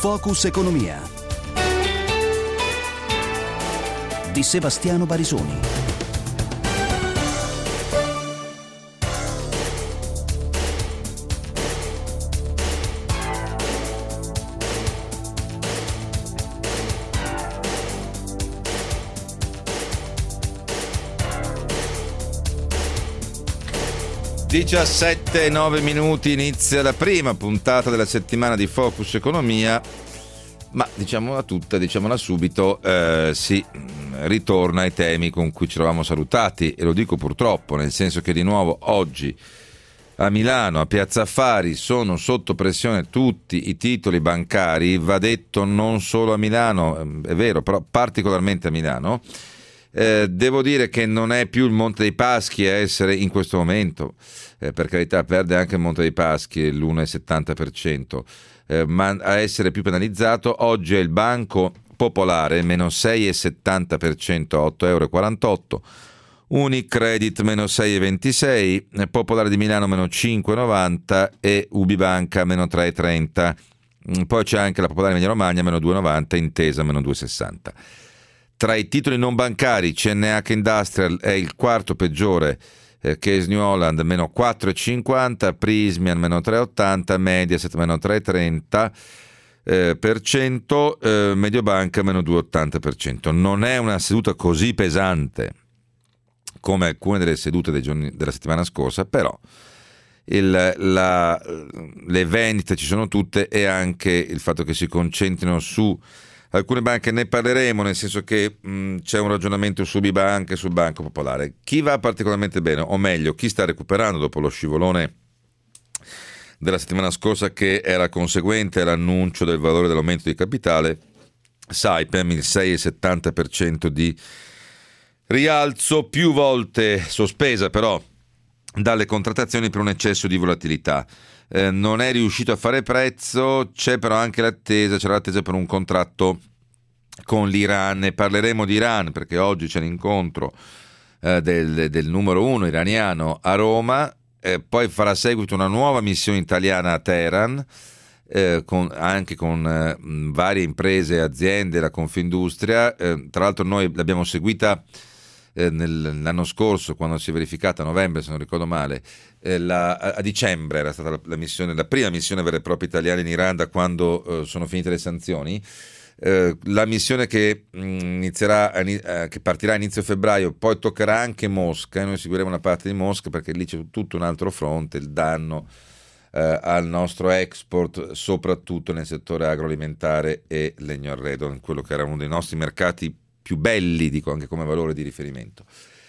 Focus Economia di Sebastiano Barisoni. Diciassette e 9 minuti, inizia la prima puntata della settimana di Focus Economia, ma diciamola subito, si ritorna ai temi con cui ci eravamo salutati, e lo dico purtroppo, nel senso che di nuovo oggi a Milano, a Piazza Affari, sono sotto pressione tutti i titoli bancari, va detto non solo a Milano, è vero, però particolarmente a Milano. Devo dire che non è più il Monte dei Paschi a essere in questo momento, per carità perde anche il Monte dei Paschi l'1,70%, ma a essere più penalizzato oggi è il Banco Popolare meno 6,70% a 8,48 €, Unicredit meno 6,26, Popolare di Milano meno 5,90 e Ubibanca meno 3,30. Poi c'è anche la Popolare Emilia Romagna meno 2,90, Intesa meno 2,60. Tra i titoli non bancari, CNH Industrial è il quarto peggiore, Case New Holland meno 4,50, Prysmian meno 3,80, Mediaset meno 3,30%, Mediobanca meno 2,80%. Non è una seduta così pesante come alcune delle sedute dei giorni della settimana scorsa, però le vendite ci sono tutte, e anche il fatto che si concentrino su alcune banche ne parleremo, nel senso che c'è un ragionamento su Ubibanca e sul Banco Popolare. Chi va particolarmente bene, o meglio, chi sta recuperando dopo lo scivolone della settimana scorsa, che era conseguente all'annuncio del valore dell'aumento di capitale, Saipem, il 6,70% di rialzo, più volte sospesa però dalle contrattazioni per un eccesso di volatilità. Non è riuscito a fare prezzo, c'era l'attesa per un contratto con l'Iran. Ne parleremo di Iran perché oggi c'è l'incontro del numero uno iraniano a Roma, poi farà seguito una nuova missione italiana a Teheran, anche con varie imprese e aziende, la Confindustria. Tra l'altro noi l'abbiamo seguita l'anno scorso, quando si è verificata a novembre, se non ricordo male, a dicembre era stata la prima missione vera e propria italiana in Iran da quando sono finite le sanzioni. La missione che che partirà a inizio febbraio poi toccherà anche Mosca, e noi seguiremo una parte di Mosca perché lì c'è tutto un altro fronte, il danno al nostro export, soprattutto nel settore agroalimentare e legno arredo, in quello che era uno dei nostri mercati più belli, dico anche come valore di riferimento.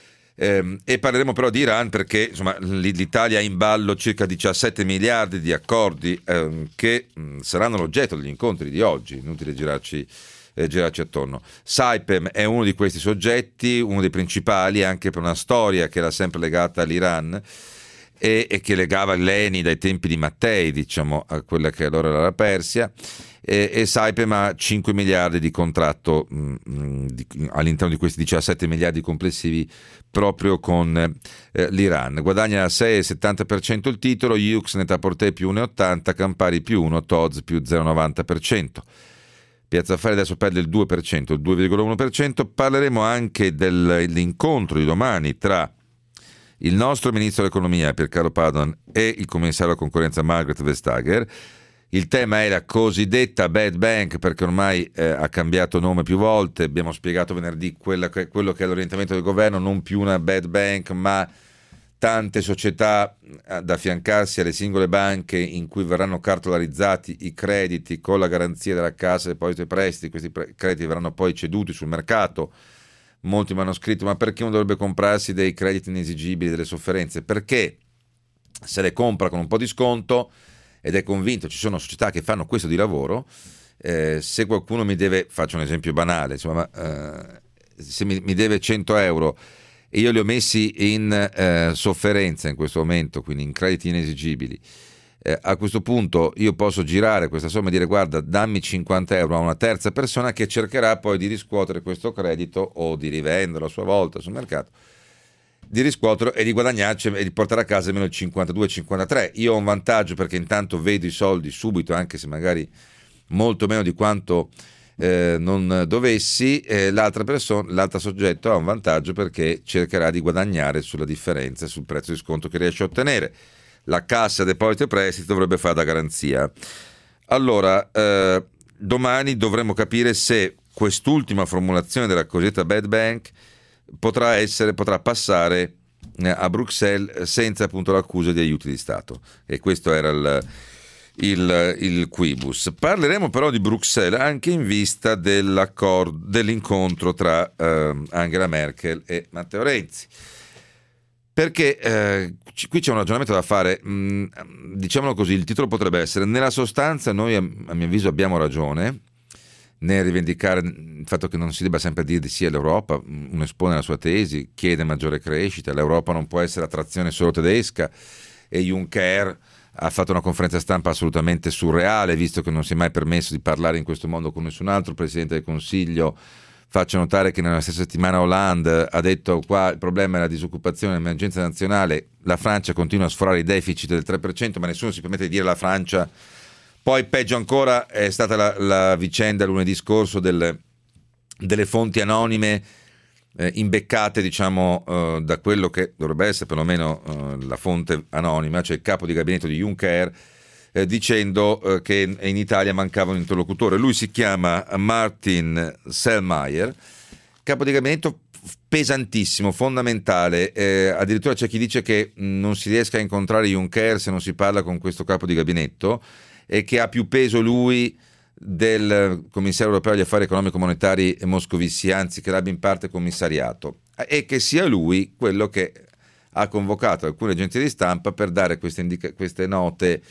E parleremo però di Iran perché insomma l'Italia ha in ballo circa 17 miliardi di accordi che saranno l'oggetto degli incontri di oggi, inutile girarci attorno. Saipem è uno di questi soggetti, uno dei principali, anche per una storia che era sempre legata all'Iran e che legava l'ENI dai tempi di Mattei, diciamo, a quella che allora era la Persia. E Saipem ha 5 miliardi di contratto all'interno di questi 17 miliardi complessivi proprio con l'Iran. Guadagna 6,70% il titolo, Yux Net-a-Porter più 1,80, Campari più 1, Tod's più 0,90%. Piazza Affari adesso perde il 2%, il 2,1%. Parleremo anche dell'incontro di domani tra il nostro ministro dell'economia Piercarlo Padoan e il commissario alla concorrenza Margrethe Vestager. Il tema è la cosiddetta bad bank, perché ormai ha cambiato nome più volte. Abbiamo spiegato venerdì quello che è l'orientamento del governo, non più una bad bank, ma tante società da affiancarsi alle singole banche in cui verranno cartolarizzati i crediti con la garanzia della Cassa Depositi e Prestiti. Questi crediti verranno poi ceduti sul mercato. Molti mi hanno scritto: ma perché uno dovrebbe comprarsi dei crediti inesigibili, delle sofferenze? Perché se le compra con un po' di sconto ed è convinto, ci sono società che fanno questo di lavoro, se qualcuno mi deve, faccio un esempio banale, insomma, se mi deve 100 euro e io li ho messi in sofferenza in questo momento, quindi in crediti inesigibili, a questo punto io posso girare questa somma e dire: guarda, dammi 50 euro a una terza persona che cercherà poi di riscuotere questo credito o di rivenderlo a sua volta sul mercato, di riscuoterlo e di guadagnarci e di portare a casa almeno il 52-53. Io ho un vantaggio perché intanto vedo i soldi subito, anche se magari molto meno di quanto non dovessi, l'altro soggetto ha un vantaggio perché cercherà di guadagnare sulla differenza, sul prezzo di sconto che riesce a ottenere. La Cassa Depositi e Prestiti dovrebbe fare da garanzia. Allora, domani dovremo capire se quest'ultima formulazione della cosiddetta bad bank potrà passare a Bruxelles senza appunto l'accusa di aiuti di Stato, e questo era il quibus. Parleremo però di Bruxelles anche in vista dell'incontro tra Angela Merkel e Matteo Renzi, perché qui c'è un ragionamento da fare. Diciamolo così, il titolo potrebbe essere: nella sostanza noi a mio avviso abbiamo ragione nel rivendicare il fatto che non si debba sempre dire di sì all'Europa. Uno espone la sua tesi, chiede maggiore crescita, l'Europa non può essere attrazione solo tedesca, e Juncker ha fatto una conferenza stampa assolutamente surreale, visto che non si è mai permesso di parlare in questo modo con nessun altro Presidente del Consiglio. Faccio notare che nella stessa settimana Hollande ha detto: qua il problema è la disoccupazione, l'emergenza nazionale, la Francia continua a sforare i deficit del 3%, ma nessuno si permette di dire la Francia. Poi peggio ancora è stata la vicenda lunedì scorso delle fonti anonime imbeccate, diciamo, da quello che dovrebbe essere perlomeno la fonte anonima, cioè il capo di gabinetto di Juncker, dicendo che in Italia mancava un interlocutore. Lui si chiama Martin Selmayr, capo di gabinetto pesantissimo, fondamentale. Addirittura c'è chi dice che non si riesca a incontrare Juncker se non si parla con questo capo di gabinetto, e che ha più peso lui del commissario europeo agli affari economico-monetari Moscovici, anzi che l'abbia in parte commissariato, e che sia lui quello che ha convocato alcune agenzie di stampa per dare queste note,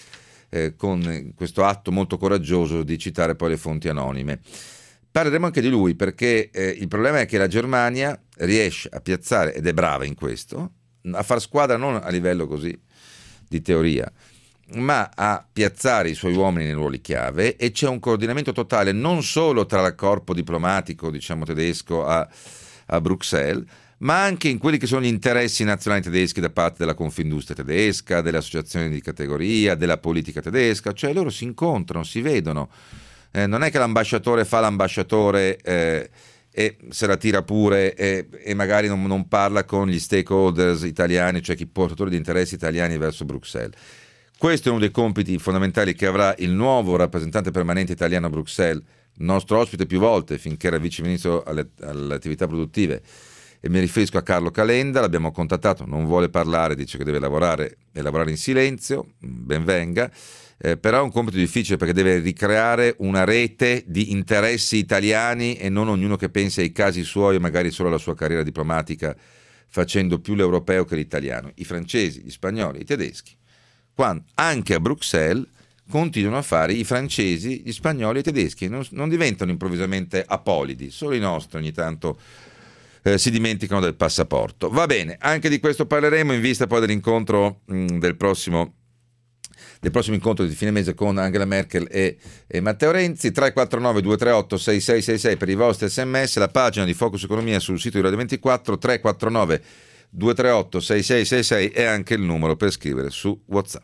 con questo atto molto coraggioso di citare poi le fonti anonime. Parleremo anche di lui, perché il problema è che la Germania riesce a piazzare, ed è brava in questo, a far squadra non a livello così di teoria, ma a piazzare i suoi uomini nei ruoli chiave, e c'è un coordinamento totale non solo tra il corpo diplomatico, diciamo, tedesco a Bruxelles, ma anche in quelli che sono gli interessi nazionali tedeschi da parte della Confindustria tedesca, delle associazioni di categoria, della politica tedesca. Cioè loro si incontrano, si vedono, non è che l'ambasciatore fa l'ambasciatore e se la tira pure e magari non parla con gli stakeholders italiani, cioè chi portatori di interessi italiani verso Bruxelles. Questo è uno dei compiti fondamentali che avrà il nuovo rappresentante permanente italiano a Bruxelles, nostro ospite più volte finché era vice ministro alle attività produttive, e mi riferisco a Carlo Calenda. L'abbiamo contattato, non vuole parlare, dice che deve lavorare e lavorare in silenzio, ben venga, però è un compito difficile perché deve ricreare una rete di interessi italiani e non ognuno che pensi ai casi suoi e magari solo alla sua carriera diplomatica, facendo più l'europeo che l'italiano. I francesi, gli spagnoli, i tedeschi, quando anche a Bruxelles continuano a fare i francesi, gli spagnoli e i tedeschi, non diventano improvvisamente apolidi, solo i nostri ogni tanto si dimenticano del passaporto. Va bene, anche di questo parleremo in vista poi dell'incontro del prossimo incontro di fine mese con Angela Merkel e Matteo Renzi. 349 238 6666 per i vostri sms, la pagina di Focus Economia sul sito di Radio 24, 349 238 6666 è anche il numero per scrivere su WhatsApp.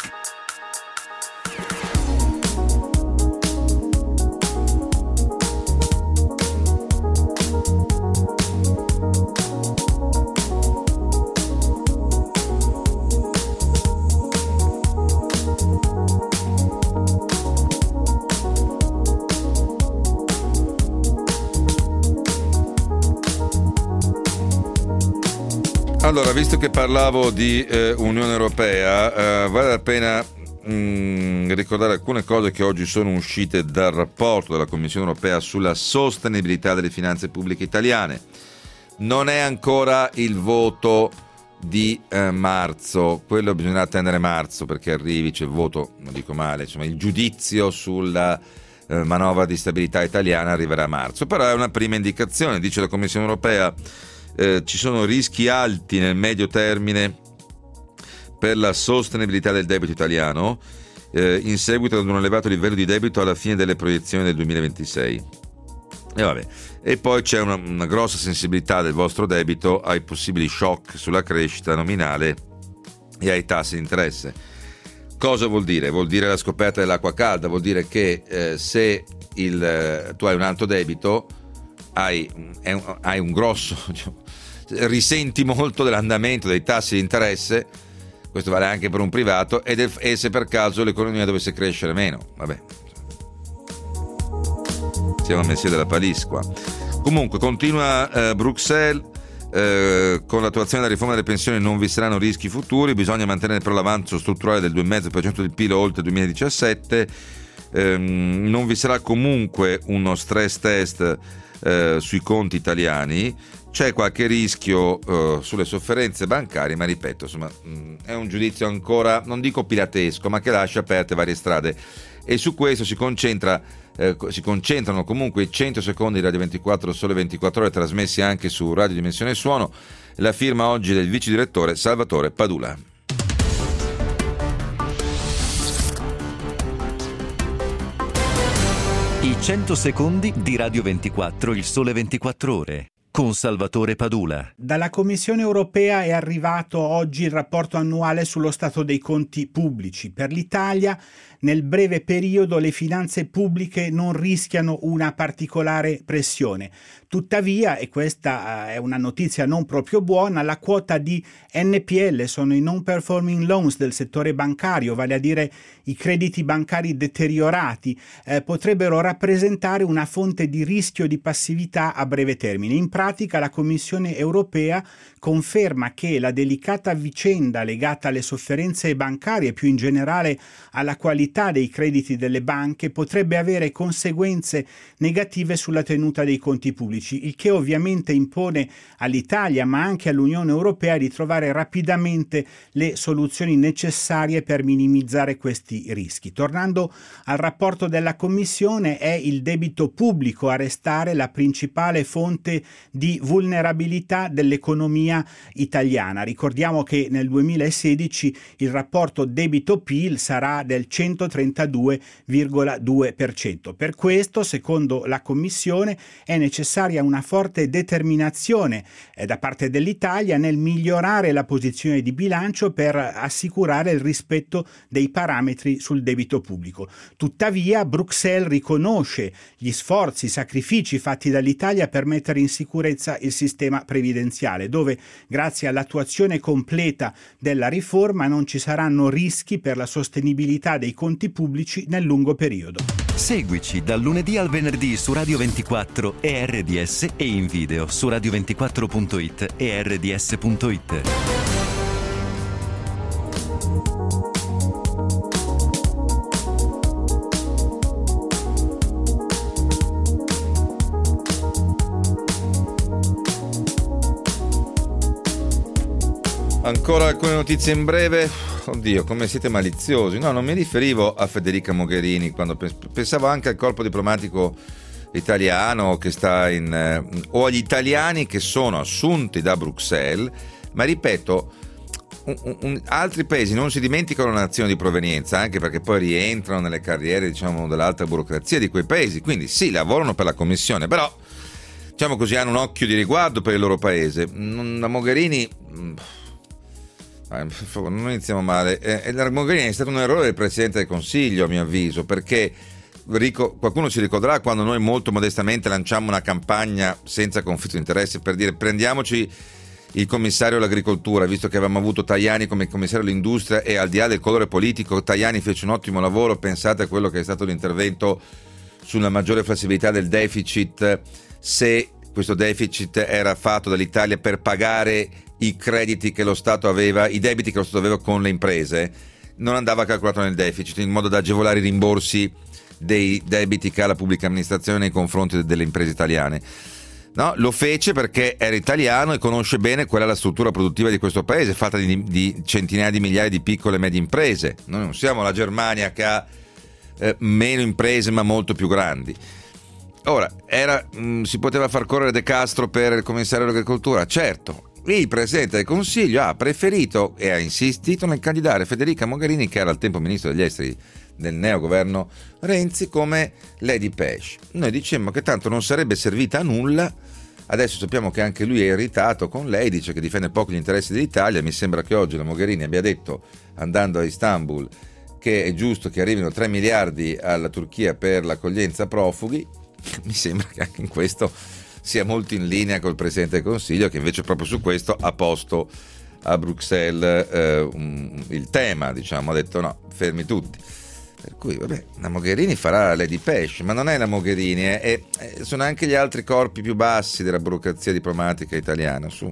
Allora, visto che parlavo di Unione Europea, vale la pena ricordare alcune cose che oggi sono uscite dal rapporto della Commissione Europea sulla sostenibilità delle finanze pubbliche italiane. Non è ancora il voto di marzo, quello bisognerà attendere marzo perché arrivi, c'è il voto, non dico male, insomma il giudizio sulla manovra di stabilità italiana arriverà a marzo, però è una prima indicazione. Dice la Commissione Europea ci sono rischi alti nel medio termine per la sostenibilità del debito italiano in seguito ad un elevato livello di debito alla fine delle proiezioni del 2026. E poi c'è una grossa sensibilità del vostro debito ai possibili shock sulla crescita nominale e ai tassi di interesse. Cosa vuol dire? Vuol dire la scoperta dell'acqua calda, vuol dire che se tu hai un alto debito, hai un grosso, diciamo, risenti molto dell'andamento dei tassi di interesse, questo vale anche per un privato, e se per caso l'economia dovesse crescere meno, vabbè, siamo messi della palisse qua. Comunque continua Bruxelles, con l'attuazione della riforma delle pensioni non vi saranno rischi futuri, bisogna mantenere però l'avanzo strutturale del 2,5% del PIL oltre il 2017, non vi sarà comunque uno stress test sui conti italiani, c'è qualche rischio sulle sofferenze bancarie, ma ripeto, insomma, è un giudizio ancora, non dico pilatesco, ma che lascia aperte varie strade, e su questo si concentrano comunque i 100 secondi di Radio 24 Sole 24 Ore, trasmessi anche su Radio Dimensione Suono. La firma oggi del vice direttore Salvatore Padula. I 100 secondi di Radio 24 Il Sole 24 Ore con Salvatore Padula. Dalla Commissione europea è arrivato oggi il rapporto annuale sullo stato dei conti pubblici. Per l'Italia, nel breve periodo, le finanze pubbliche non rischiano una particolare pressione. Tuttavia, e questa è una notizia non proprio buona, la quota di NPL, sono i non performing loans del settore bancario, vale a dire i crediti bancari deteriorati, potrebbero rappresentare una fonte di rischio di passività a breve termine. In pratica, la Commissione europea conferma che la delicata vicenda legata alle sofferenze bancarie e più in generale alla qualità dei crediti delle banche potrebbe avere conseguenze negative sulla tenuta dei conti pubblici, il che ovviamente impone all'Italia ma anche all'Unione Europea di trovare rapidamente le soluzioni necessarie per minimizzare questi rischi. Tornando al rapporto della Commissione, è il debito pubblico a restare la principale fonte di vulnerabilità dell'economia italiana. Ricordiamo che nel 2016 il rapporto debito-PIL sarà del 132,2%. Per questo, secondo la Commissione, è necessaria una forte determinazione da parte dell'Italia nel migliorare la posizione di bilancio per assicurare il rispetto dei parametri sul debito pubblico. Tuttavia, Bruxelles riconosce gli sforzi, i sacrifici fatti dall'Italia per mettere in sicurezza il sistema previdenziale, dove grazie all'attuazione completa della riforma non ci saranno rischi per la sostenibilità dei conti pubblici nel lungo periodo. Seguici dal lunedì al venerdì su Radio 24 e RDS e in video su radio24.it e rds.it. Ancora alcune notizie in breve. Oddio, come siete maliziosi. No, non mi riferivo a Federica Mogherini quando pensavo anche al corpo diplomatico italiano che sta o agli italiani che sono assunti da Bruxelles, ma ripeto, altri paesi non si dimenticano la nazione di provenienza, anche perché poi rientrano nelle carriere, diciamo, dell'alta burocrazia di quei paesi, quindi sì, lavorano per la Commissione, però diciamo così hanno un occhio di riguardo per il loro paese. La Mogherini, non iniziamo male, la Mogherini è stato un errore del Presidente del Consiglio, a mio avviso, perché qualcuno si ricorderà quando noi molto modestamente lanciammo una campagna senza conflitto di interesse per dire prendiamoci il commissario all'agricoltura, visto che avevamo avuto Tajani come commissario all'industria e al di là del colore politico Tajani fece un ottimo lavoro. Pensate a quello che è stato l'intervento sulla maggiore flessibilità del deficit, se questo deficit era fatto dall'Italia per pagare i crediti che lo Stato aveva, i debiti che lo Stato aveva con le imprese, non andava calcolato nel deficit in modo da agevolare i rimborsi dei debiti che ha la pubblica amministrazione nei confronti delle imprese italiane. No, lo fece perché era italiano e conosce bene qual è la struttura produttiva di questo paese, fatta di centinaia di migliaia di piccole e medie imprese. Noi non siamo la Germania che ha meno imprese ma molto più grandi. Ora, si poteva far correre De Castro per il commissario all'agricoltura? Certo. Il Presidente del Consiglio ha preferito e ha insistito nel candidare Federica Mogherini, che era al tempo ministro degli esteri del neogoverno Renzi, come Lady Pesh. Noi dicemmo che tanto non sarebbe servita a nulla, adesso sappiamo che anche lui è irritato con lei, dice che difende poco gli interessi dell'Italia. Mi sembra che oggi la Mogherini abbia detto, andando a Istanbul, che è giusto che arrivino 3 miliardi alla Turchia per l'accoglienza profughi. Mi sembra che anche in questo sia molto in linea col Presidente del Consiglio, che invece proprio su questo ha posto a Bruxelles il tema, diciamo, ha detto no, fermi tutti. Per cui vabbè, la Mogherini farà Lady Pesce, ma non è la Mogherini, sono anche gli altri corpi più bassi della burocrazia diplomatica italiana. Su.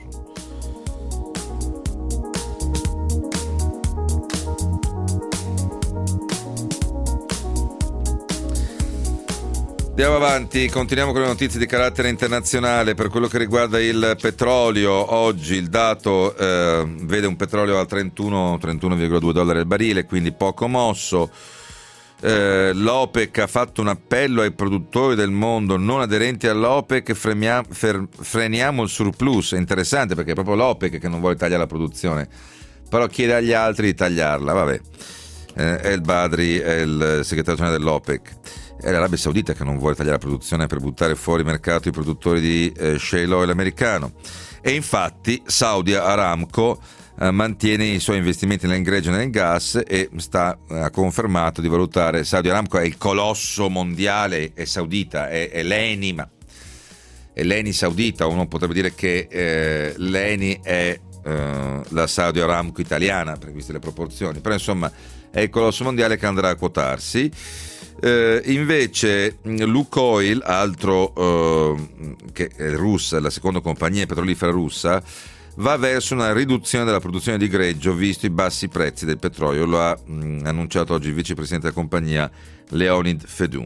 Andiamo avanti, continuiamo con le notizie di carattere internazionale. Per quello che riguarda il petrolio, oggi il dato vede un petrolio a 31,2 dollari al barile, quindi poco mosso. L'OPEC ha fatto un appello ai produttori del mondo non aderenti all'OPEC: freniamo il surplus. È interessante perché è proprio l'OPEC che non vuole tagliare la produzione, però chiede agli altri di tagliarla. Vabbè, El Badri è il segretario generale dell'OPEC. È l'Arabia Saudita che non vuole tagliare la produzione per buttare fuori mercato i produttori di shale oil americano. E infatti Saudi Aramco mantiene i suoi investimenti nell'ingresso e nel gas e ha confermato di valutare. Saudi Aramco è il colosso mondiale, è saudita, è l'ENI, ma è l'ENI saudita. Uno potrebbe dire che l'ENI è la Saudi Aramco italiana, per queste le proporzioni, però insomma è il colosso mondiale che andrà a quotarsi. Invece Lukoil, altro che è russa, la seconda compagnia petrolifera russa, va verso una riduzione della produzione di greggio visto i bassi prezzi del petrolio. Lo ha annunciato oggi il vicepresidente della compagnia Leonid Fedun.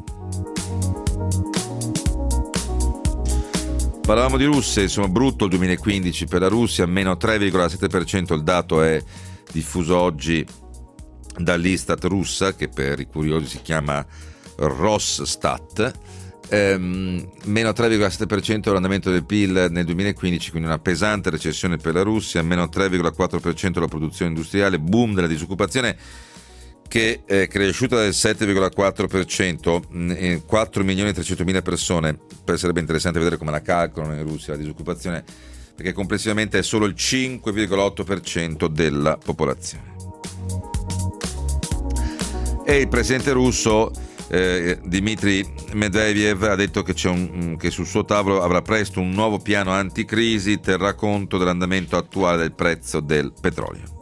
Parlavamo di Russia, insomma, brutto il 2015 per la Russia, meno 3,7%, il dato è diffuso oggi dall'Istat russa, che per i curiosi si chiama Rosstat. Meno 3,7% l'andamento del PIL nel 2015, quindi una pesante recessione per la Russia, meno 3,4% la produzione industriale, boom della disoccupazione che è cresciuta del 7,4%, 4 milioni e 300 mila persone. Sarebbe interessante vedere come la calcolano in Russia la disoccupazione, perché complessivamente è solo il 5,8% della popolazione. E il presidente russo Dmitry Medvedev ha detto che che sul suo tavolo avrà presto un nuovo piano anticrisi, terrà conto dell'andamento attuale del prezzo del petrolio.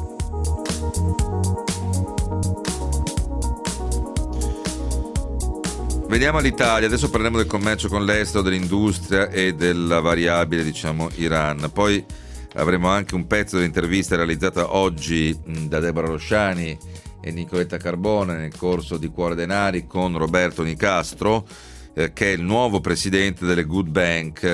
Veniamo all'Italia, adesso parliamo del commercio con l'estero, dell'industria e della variabile, diciamo, Iran. Poi avremo anche un pezzo dell'intervista realizzata oggi da Deborah Rosciani e Nicoletta Carbone nel corso di Cuore Denari con Roberto Nicastro, che è il nuovo presidente delle Good Bank,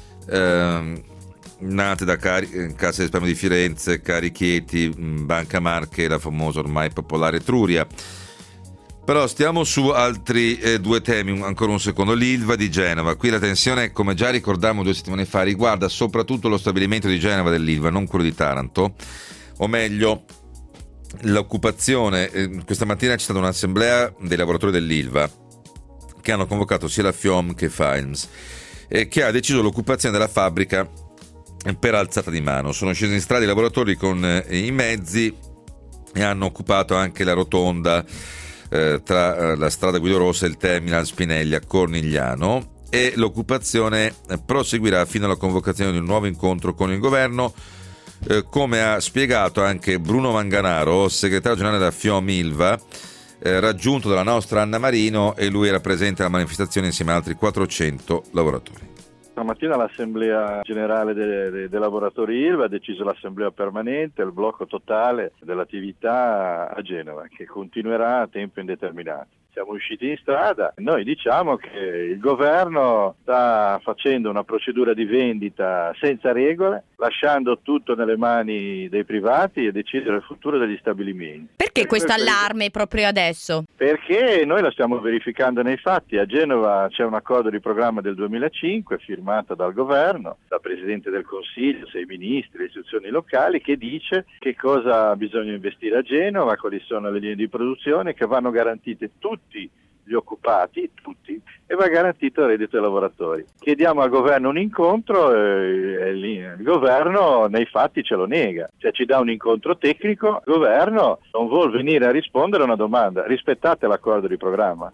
nate da Cassa di risparmio di Firenze, Carichieti, Banca Marche e la famosa ormai popolare Etruria. Però stiamo su altri due temi, ancora un secondo. L'Ilva di Genova, qui la tensione, come già ricordavamo 2 settimane fa, riguarda soprattutto lo stabilimento di Genova dell'Ilva, non quello di Taranto, o meglio l'occupazione. Questa mattina c'è stata un'assemblea dei lavoratori dell'Ilva che hanno convocato sia la FIOM che Fimes, che ha deciso l'occupazione della fabbrica per alzata di mano. Sono scesi in strada i lavoratori con i mezzi e hanno occupato anche la rotonda tra la strada Guido Rossa e il terminal Spinelli a Cornigliano, e l'occupazione proseguirà fino alla convocazione di un nuovo incontro con il governo, come ha spiegato anche Bruno Manganaro, segretario generale della FIOM Ilva, raggiunto dalla nostra Anna Marino, e lui era presente alla manifestazione insieme ad altri 400 lavoratori. Stamattina l'Assemblea Generale dei lavoratori Ilva ha deciso l'assemblea permanente, il blocco totale dell'attività a Genova, che continuerà a tempo indeterminato. Siamo usciti in strada, noi diciamo che il governo sta facendo una procedura di vendita senza regole, lasciando tutto nelle mani dei privati e decidere il futuro degli stabilimenti. Perché questo allarme proprio adesso? Perché noi lo stiamo verificando nei fatti. A Genova c'è un accordo di programma del 2005 firmato dal governo, dal Presidente del Consiglio, 6 ministri, le istituzioni locali, che dice che cosa bisogna investire a Genova, quali sono le linee di produzione, che vanno garantite tutti gli occupati, tutti, e va garantito il reddito ai lavoratori. Chiediamo al governo un incontro e il governo nei fatti ce lo nega, cioè ci dà un incontro tecnico, il governo non vuol venire a rispondere a una domanda: rispettate l'accordo di programma.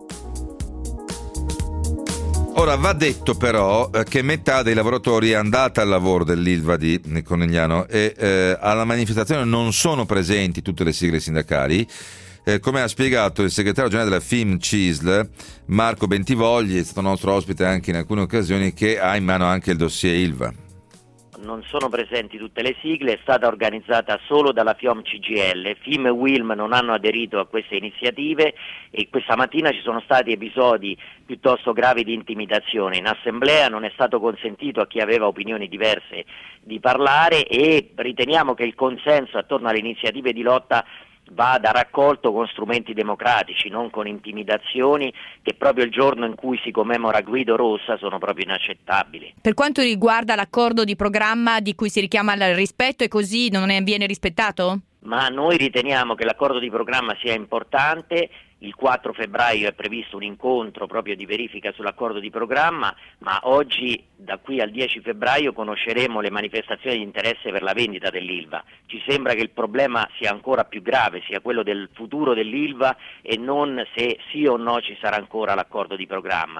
Ora va detto però che metà dei lavoratori è andata al lavoro dell'Ilva di Conegliano e alla manifestazione non sono presenti tutte le sigle sindacali. Come ha spiegato il segretario generale della FIM-CISL, Marco Bentivogli, è stato nostro ospite anche in alcune occasioni, che ha in mano anche il dossier Ilva. Non sono presenti tutte le sigle, è stata organizzata solo dalla FIOM-CGIL, FIM e WILM non hanno aderito a queste iniziative e questa mattina ci sono stati episodi piuttosto gravi di intimidazione. In assemblea non è stato consentito a chi aveva opinioni diverse di parlare e riteniamo che il consenso attorno alle iniziative di lotta vada raccolto con strumenti democratici, non con intimidazioni che proprio il giorno in cui si commemora Guido Rossa sono proprio inaccettabili. Per quanto riguarda l'accordo di programma di cui si richiama il rispetto, e così non viene rispettato? Ma noi riteniamo che l'accordo di programma sia importante. Il 4 febbraio è previsto un incontro proprio di verifica sull'accordo di programma, ma oggi, da qui al 10 febbraio, conosceremo le manifestazioni di interesse per la vendita dell'Ilva. Ci sembra che il problema sia ancora più grave, sia quello del futuro dell'Ilva e non se sì o no ci sarà ancora l'accordo di programma.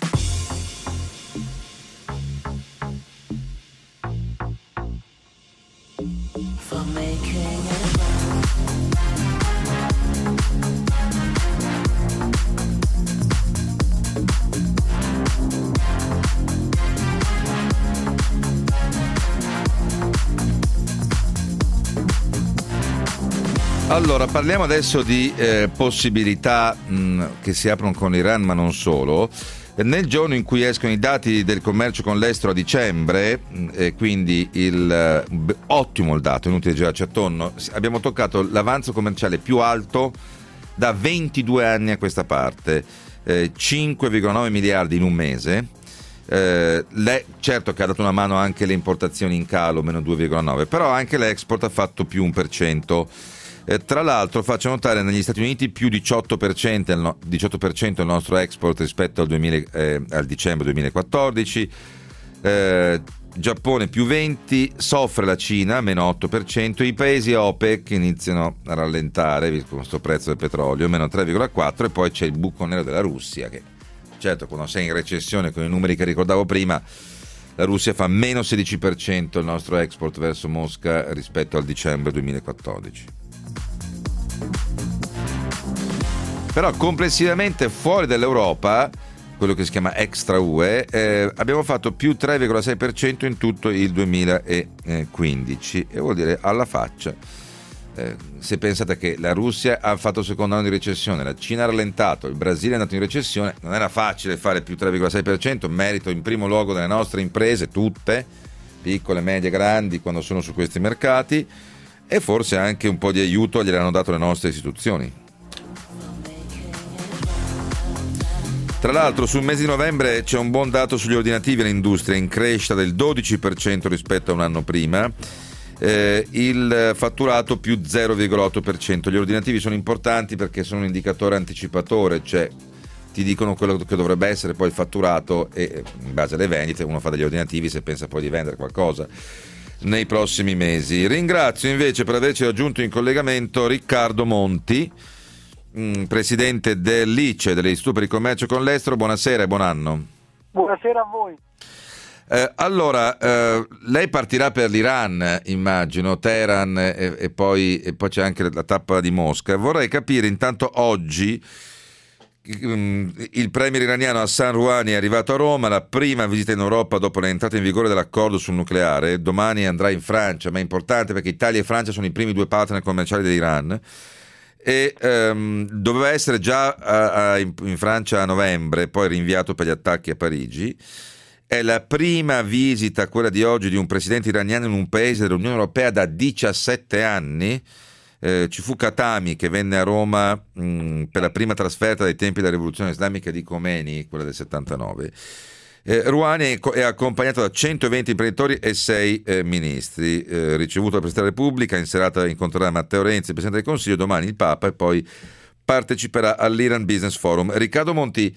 Allora, parliamo adesso di possibilità che si aprono con l'Iran, ma non solo. Nel giorno in cui escono i dati del commercio con l'estero a dicembre, quindi ottimo il dato, inutile girarci attorno, abbiamo toccato l'avanzo commerciale più alto da 22 anni a questa parte, 5,9 miliardi in un mese. Certo che ha dato una mano anche le importazioni in calo, meno 2,9, però anche l'export ha fatto più 1%. Tra l'altro faccio notare negli Stati Uniti più 18% il nostro export rispetto al dicembre 2014, Giappone più 20%, soffre la Cina meno 8%, i paesi OPEC iniziano a rallentare con questo prezzo del petrolio meno 3,4%, e poi c'è il buco nero della Russia che, certo, quando sei in recessione con i numeri che ricordavo prima, la Russia fa meno 16% il nostro export verso Mosca rispetto al dicembre 2014. Però complessivamente fuori dall'Europa, quello che si chiama extra UE, abbiamo fatto più 3,6% in tutto il 2015, e vuol dire alla faccia. Se pensate che la Russia ha fatto il secondo anno di recessione, la Cina ha rallentato, il Brasile è andato in recessione, non era facile fare più 3,6%, merito in primo luogo delle nostre imprese, tutte, piccole, medie, grandi, quando sono su questi mercati, e forse anche un po' di aiuto gliel'hanno dato le nostre istituzioni. Tra l'altro sul mese di novembre c'è un buon dato sugli ordinativi all'industria, in crescita del 12% rispetto a un anno prima, il fatturato più 0,8%. Gli ordinativi sono importanti perché sono un indicatore anticipatore, cioè ti dicono quello che dovrebbe essere poi il fatturato, e in base alle vendite uno fa degli ordinativi se pensa poi di vendere qualcosa nei prossimi mesi. Ringrazio invece per averci raggiunto in collegamento Riccardo Monti, presidente dell'ICE, dell'Istituto per il Commercio con l'Estero. Buonasera e buon anno. Buonasera a voi. Allora, lei partirà per l'Iran, immagino, Teheran, e poi c'è anche la tappa di Mosca. Vorrei capire intanto oggi il premier iraniano Hassan Rouhani è arrivato a Roma, la prima visita in Europa dopo l'entrata in vigore dell'accordo sul nucleare. Domani andrà in Francia, ma è importante perché Italia e Francia sono i primi due partner commerciali dell'Iran, e doveva essere già in Francia a novembre, poi rinviato per gli attacchi a Parigi. È la prima visita, quella di oggi, di un presidente iraniano in un paese dell'Unione Europea da 17 anni. Ci fu Khatami che venne a Roma per la prima trasferta dai tempi della rivoluzione islamica di Khomeini, quella del 79. Rouhani è accompagnato da 120 imprenditori e 6 ministri. Ricevuto dal Presidente della Repubblica, in serata incontrerà Matteo Renzi, il Presidente del Consiglio, domani il Papa e poi parteciperà all'Iran Business Forum. Riccardo Monti,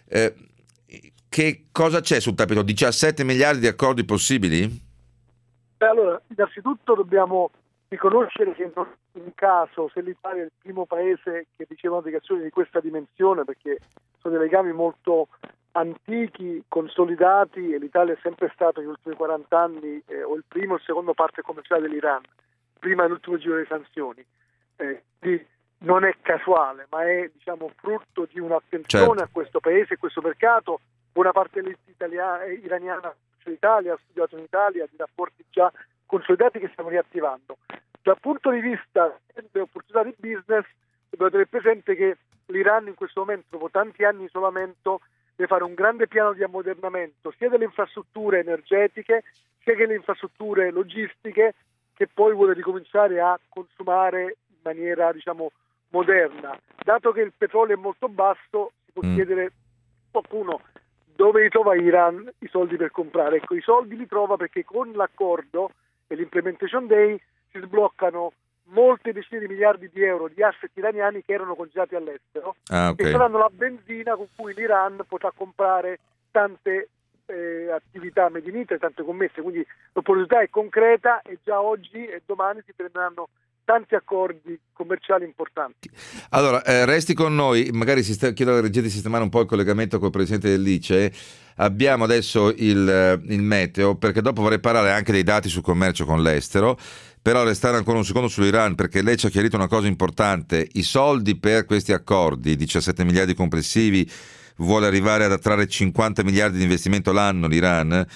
che cosa c'è sul tappeto? 17 miliardi di accordi possibili? Allora, innanzitutto dobbiamo riconoscere che non è un caso se l'Italia è il primo paese che riceve navigazioni di questa dimensione, perché sono dei legami molto antichi, consolidati, e l'Italia è sempre stato negli ultimi 40 anni o il primo o il secondo partner commerciale dell'Iran, prima dell'ultimo giro delle sanzioni. Quindi non è casuale, ma è frutto di un'attenzione a questo paese e questo mercato. Buona parte dell'italiana iraniana l'Italia ha studiato in Italia, di rapporti già consolidati che stiamo riattivando. Dal punto di vista delle opportunità di business, dobbiamo tenere presente che l'Iran in questo momento, dopo tanti anni di isolamento, deve fare un grande piano di ammodernamento sia delle infrastrutture energetiche sia che delle infrastrutture logistiche, che poi vuole ricominciare a consumare in maniera moderna. Dato che il petrolio è molto basso, si può chiedere qualcuno dove li trova Iran i soldi per comprare. Ecco, i soldi li trova perché con l'accordo e l'implementation day si sbloccano molte decine di miliardi di euro di asset iraniani che erano congelati all'estero, e saranno la benzina con cui l'Iran potrà comprare tante attività made in Italy, tante commesse. Quindi l'opportunità è concreta e già oggi e domani si prenderanno tanti accordi commerciali importanti. Allora, resti con noi, magari chiedo alla regia di sistemare un po' il collegamento col presidente dell'ICE. Abbiamo adesso il meteo, perché dopo vorrei parlare anche dei dati sul commercio con l'estero, però restare ancora un secondo sull'Iran, perché lei ci ha chiarito una cosa importante: i soldi per questi accordi, 17 miliardi complessivi, vuole arrivare ad attrarre 50 miliardi di investimento l'anno l'Iran,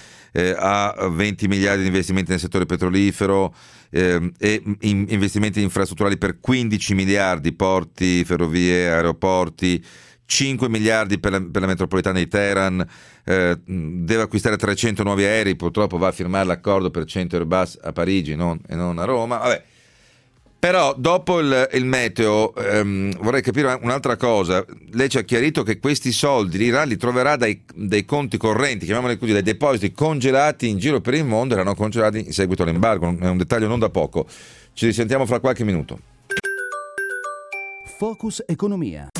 ha 20 miliardi di investimenti nel settore petrolifero, e investimenti infrastrutturali per 15 miliardi, porti, ferrovie, aeroporti, 5 miliardi per la metropolitana di Teheran, deve acquistare 300 nuovi aerei, purtroppo va a firmare l'accordo per 100 Airbus a Parigi e non a Roma. Vabbè. Però dopo il meteo vorrei capire un'altra cosa. Lei ci ha chiarito che questi soldi l'Iran li troverà dai conti correnti, chiamiamoli così, dai depositi congelati in giro per il mondo, erano congelati in seguito all'embargo. È un dettaglio non da poco. Ci risentiamo fra qualche minuto. Focus Economia.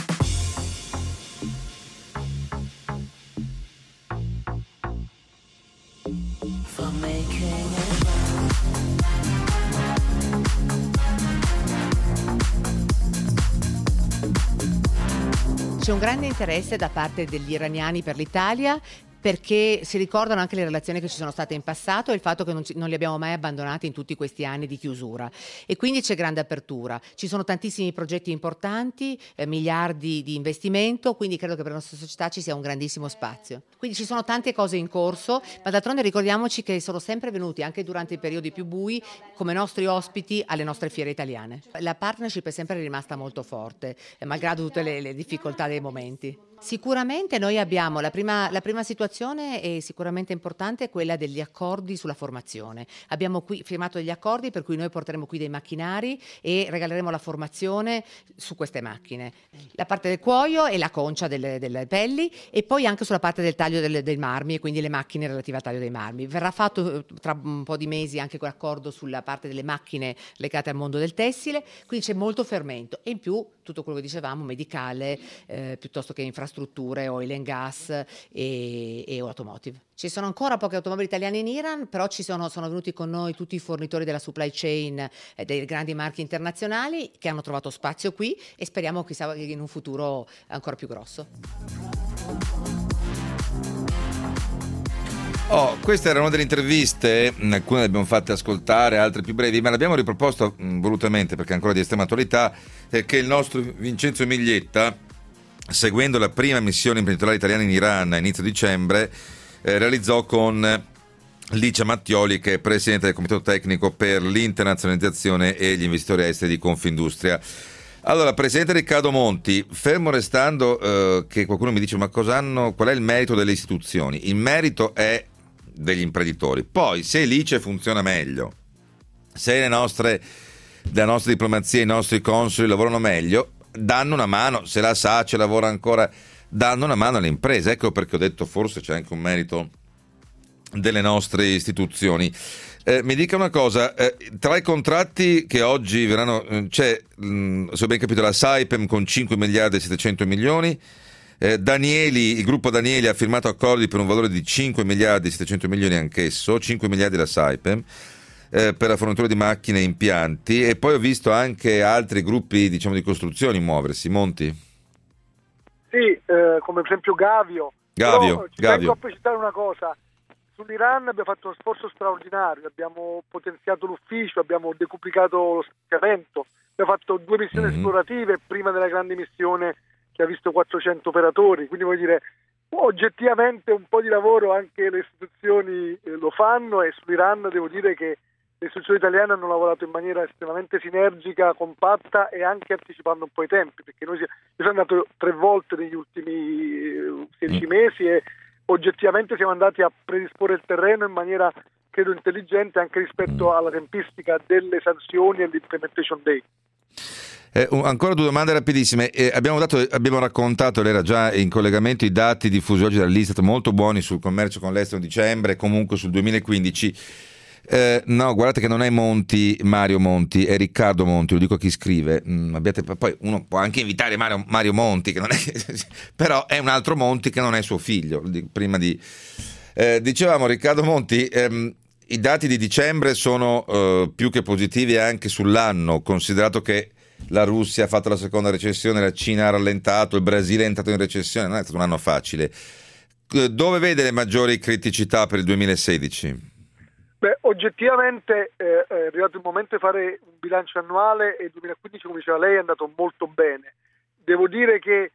C'è un grande interesse da parte degli iraniani per l'Italia, perché si ricordano anche le relazioni che ci sono state in passato e il fatto che non li abbiamo mai abbandonati in tutti questi anni di chiusura, e quindi c'è grande apertura. Ci sono tantissimi progetti importanti, miliardi di investimento, quindi credo che per la nostra società ci sia un grandissimo spazio. Quindi ci sono tante cose in corso, ma d'altronde ricordiamoci che sono sempre venuti, anche durante i periodi più bui, come nostri ospiti alle nostre fiere italiane. La partnership è sempre rimasta molto forte, malgrado tutte le difficoltà dei momenti. Sicuramente noi abbiamo la prima situazione è sicuramente importante, è quella degli accordi sulla formazione. Abbiamo qui firmato degli accordi per cui noi porteremo qui dei macchinari e regaleremo la formazione su queste macchine. La parte del cuoio e la concia delle pelli, e poi anche sulla parte del taglio dei marmi, e quindi le macchine relative al taglio dei marmi. Verrà fatto tra un po' di mesi anche quell'accordo sulla parte delle macchine legate al mondo del tessile, quindi c'è molto fermento, e in più tutto quello che dicevamo, medicale, piuttosto che infrastrutture, oil and gas e automotive. Ci sono ancora poche automobili italiane in Iran, però sono venuti con noi tutti i fornitori della supply chain dei grandi marchi internazionali che hanno trovato spazio qui, e speriamo chissà in un futuro ancora più grosso. Queste erano delle interviste, alcune le abbiamo fatte ascoltare, altre più brevi, ma le abbiamo riproposto volutamente perché è ancora di estrema attualità, che il nostro Vincenzo Miglietta, seguendo la prima missione imprenditoriale italiana in Iran a inizio dicembre, realizzò con Licia Mattioli, che è presidente del comitato tecnico per l'internazionalizzazione e gli investitori esteri di Confindustria. Allora, presidente Riccardo Monti, fermo restando che qualcuno mi dice ma qual è il merito delle istituzioni? Il merito è degli imprenditori. Poi, se l'ICE funziona meglio, se la nostra diplomazia, i nostri consoli lavorano meglio, danno una mano. Se la SACE lavora ancora, danno una mano alle imprese. Ecco perché ho detto forse c'è anche un merito delle nostre istituzioni. Mi dica una cosa, tra i contratti che oggi verranno, c'è, se ho ben capito, la Saipem con 5 miliardi e 700 milioni, Danieli, il gruppo Danieli ha firmato accordi per un valore di 5 miliardi e 700 milioni anch'esso, 5 miliardi la Saipem, per la fornitura di macchine e impianti, e poi ho visto anche altri gruppi, diciamo, di costruzioni muoversi. Monti? Sì, come per esempio Gavio. Tengo a precisare una cosa: sull'Iran abbiamo fatto uno sforzo straordinario, abbiamo potenziato l'ufficio, abbiamo decuplicato lo scaricamento, abbiamo fatto 2 missioni esplorative prima della grande missione che ha visto 400 operatori, quindi voglio dire, oggettivamente un po' di lavoro anche le istituzioni lo fanno, e sull'Iran devo dire che le istituzioni italiane hanno lavorato in maniera estremamente sinergica, compatta e anche anticipando un po' i tempi, perché io sono andato 3 volte negli ultimi 16 mesi e oggettivamente siamo andati a predisporre il terreno in maniera, credo, intelligente anche rispetto alla tempistica delle sanzioni e l'implementation day. Ancora 2 domande rapidissime. Abbiamo raccontato, lei era già in collegamento, i dati diffusi oggi dall'Istat molto buoni sul commercio con l'estero in dicembre, comunque sul 2015. No, guardate che non è Mario Monti, è Riccardo Monti, lo dico a chi scrive. Poi uno può anche invitare Mario Monti, che non è, però è un altro Monti che non è suo figlio. Dicevamo, Riccardo Monti, i dati di dicembre sono più che positivi anche sull'anno, considerato che la Russia ha fatto la seconda recessione, la Cina ha rallentato, il Brasile è entrato in recessione, non è stato un anno facile. Dove vede le maggiori criticità per il 2016? Beh, oggettivamente è arrivato il momento di fare un bilancio annuale e il 2015, come diceva lei, è andato molto bene. Devo dire che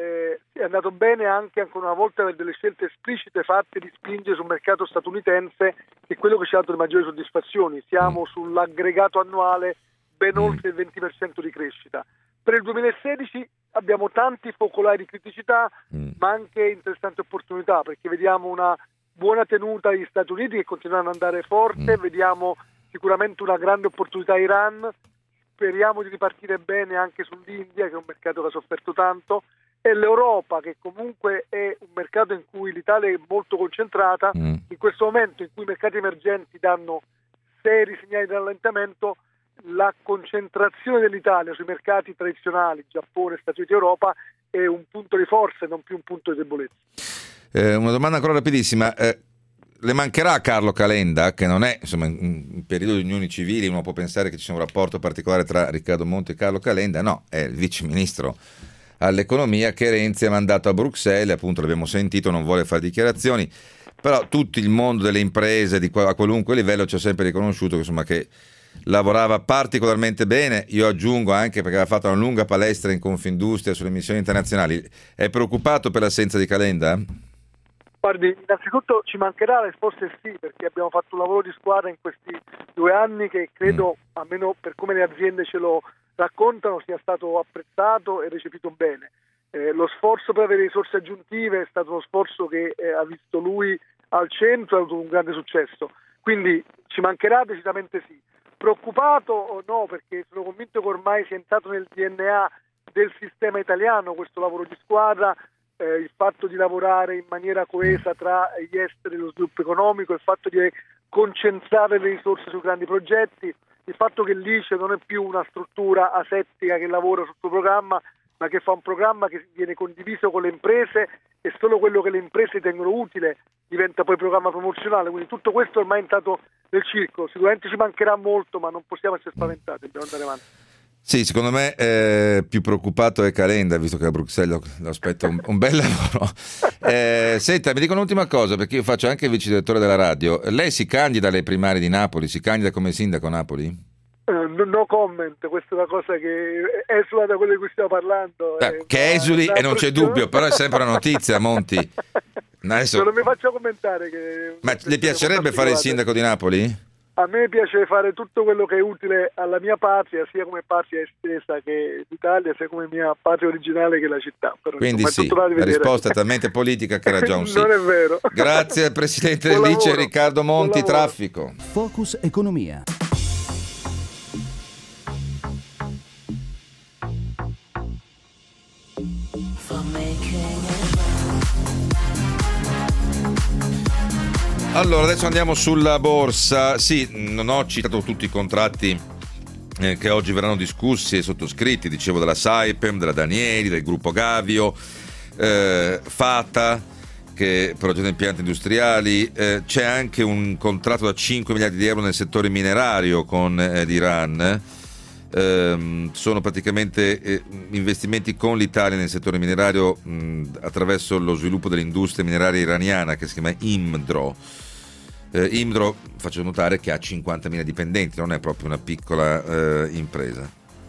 è andato bene anche ancora una volta per delle scelte esplicite fatte di spingere sul mercato statunitense, che è quello che ci ha dato le maggiori soddisfazioni. Siamo sull'aggregato annuale ben oltre il 20% di crescita. Per il 2016 abbiamo tanti focolai di criticità, ma anche interessanti opportunità, perché vediamo una buona tenuta degli Stati Uniti che continuano ad andare forte, vediamo sicuramente una grande opportunità Iran, speriamo di ripartire bene anche sull'India, che è un mercato che ha sofferto tanto, e l'Europa, che comunque è un mercato in cui l'Italia è molto concentrata. In questo momento in cui i mercati emergenti danno seri segnali di rallentamento, la concentrazione dell'Italia sui mercati tradizionali, Giappone, Stati Uniti e Europa, è un punto di forza e non più un punto di debolezza. Una domanda ancora rapidissima. Le mancherà a Carlo Calenda, che non è, insomma, in periodo di unioni civili uno può pensare che ci sia un rapporto particolare tra Riccardo Monti e Carlo Calenda? No, è il vice ministro all'economia che Renzi ha mandato a Bruxelles, appunto l'abbiamo sentito, non vuole fare dichiarazioni, però tutto il mondo delle imprese a qualunque livello ci ha sempre riconosciuto che lavorava particolarmente bene. Io aggiungo anche perché aveva fatto una lunga palestra in Confindustria sulle missioni internazionali. È preoccupato per l'assenza di Calenda? Guardi, innanzitutto ci mancherà, la risposta è sì, perché abbiamo fatto un lavoro di squadra in questi 2 anni che credo, almeno per come le aziende ce lo raccontano, sia stato apprezzato e recepito bene. Lo sforzo per avere risorse aggiuntive è stato uno sforzo che ha visto lui al centro e ha avuto un grande successo, quindi ci mancherà decisamente sì. Preoccupato o no, perché sono convinto che ormai sia entrato nel DNA del sistema italiano questo lavoro di squadra, il fatto di lavorare in maniera coesa tra gli esteri e lo sviluppo economico, il fatto di concentrare le risorse sui grandi progetti, il fatto che l'ICE non è più una struttura asettica che lavora sul suo programma, ma che fa un programma che viene condiviso con le imprese e solo quello che le imprese tengono utile diventa poi programma promozionale. Quindi tutto questo ormai è entrato nel circo. Sicuramente ci mancherà molto, ma non possiamo essere spaventati, dobbiamo andare avanti. Sì, secondo me più preoccupato è Calenda, visto che a Bruxelles lo aspetta un bel lavoro. Senta, mi dico un'ultima cosa, perché io faccio anche il vice direttore della radio. Lei si candida alle primarie di Napoli? Si candida come sindaco a Napoli? No comment, questa è una cosa che esula da quello di cui stiamo parlando. Che esuli e non c'è dubbio, però è sempre una notizia, Monti. Adesso... Non mi faccio commentare. Ma le piacerebbe fare il sindaco di Napoli? A me piace fare tutto quello che è utile alla mia patria, sia come patria estesa che l'Italia, sia come mia patria originale che la città. Però, quindi sì, la risposta è talmente politica che era già un sì. Non è vero. Grazie al presidente del Lice, Riccardo Monti, Traffico. Focus Economia. Allora, adesso andiamo sulla borsa. Sì, non ho citato tutti i contratti che oggi verranno discussi e sottoscritti, dicevo della Saipem, della Danieli, del gruppo Gavio, Fata, che progetta impianti industriali, c'è anche un contratto da 5 miliardi di euro nel settore minerario con l'Iran. Sono praticamente investimenti con l'Italia nel settore minerario attraverso lo sviluppo dell'industria mineraria iraniana che si chiama IMDRO. IMDRO, faccio notare che ha 50.000 dipendenti, non è proprio una piccola impresa.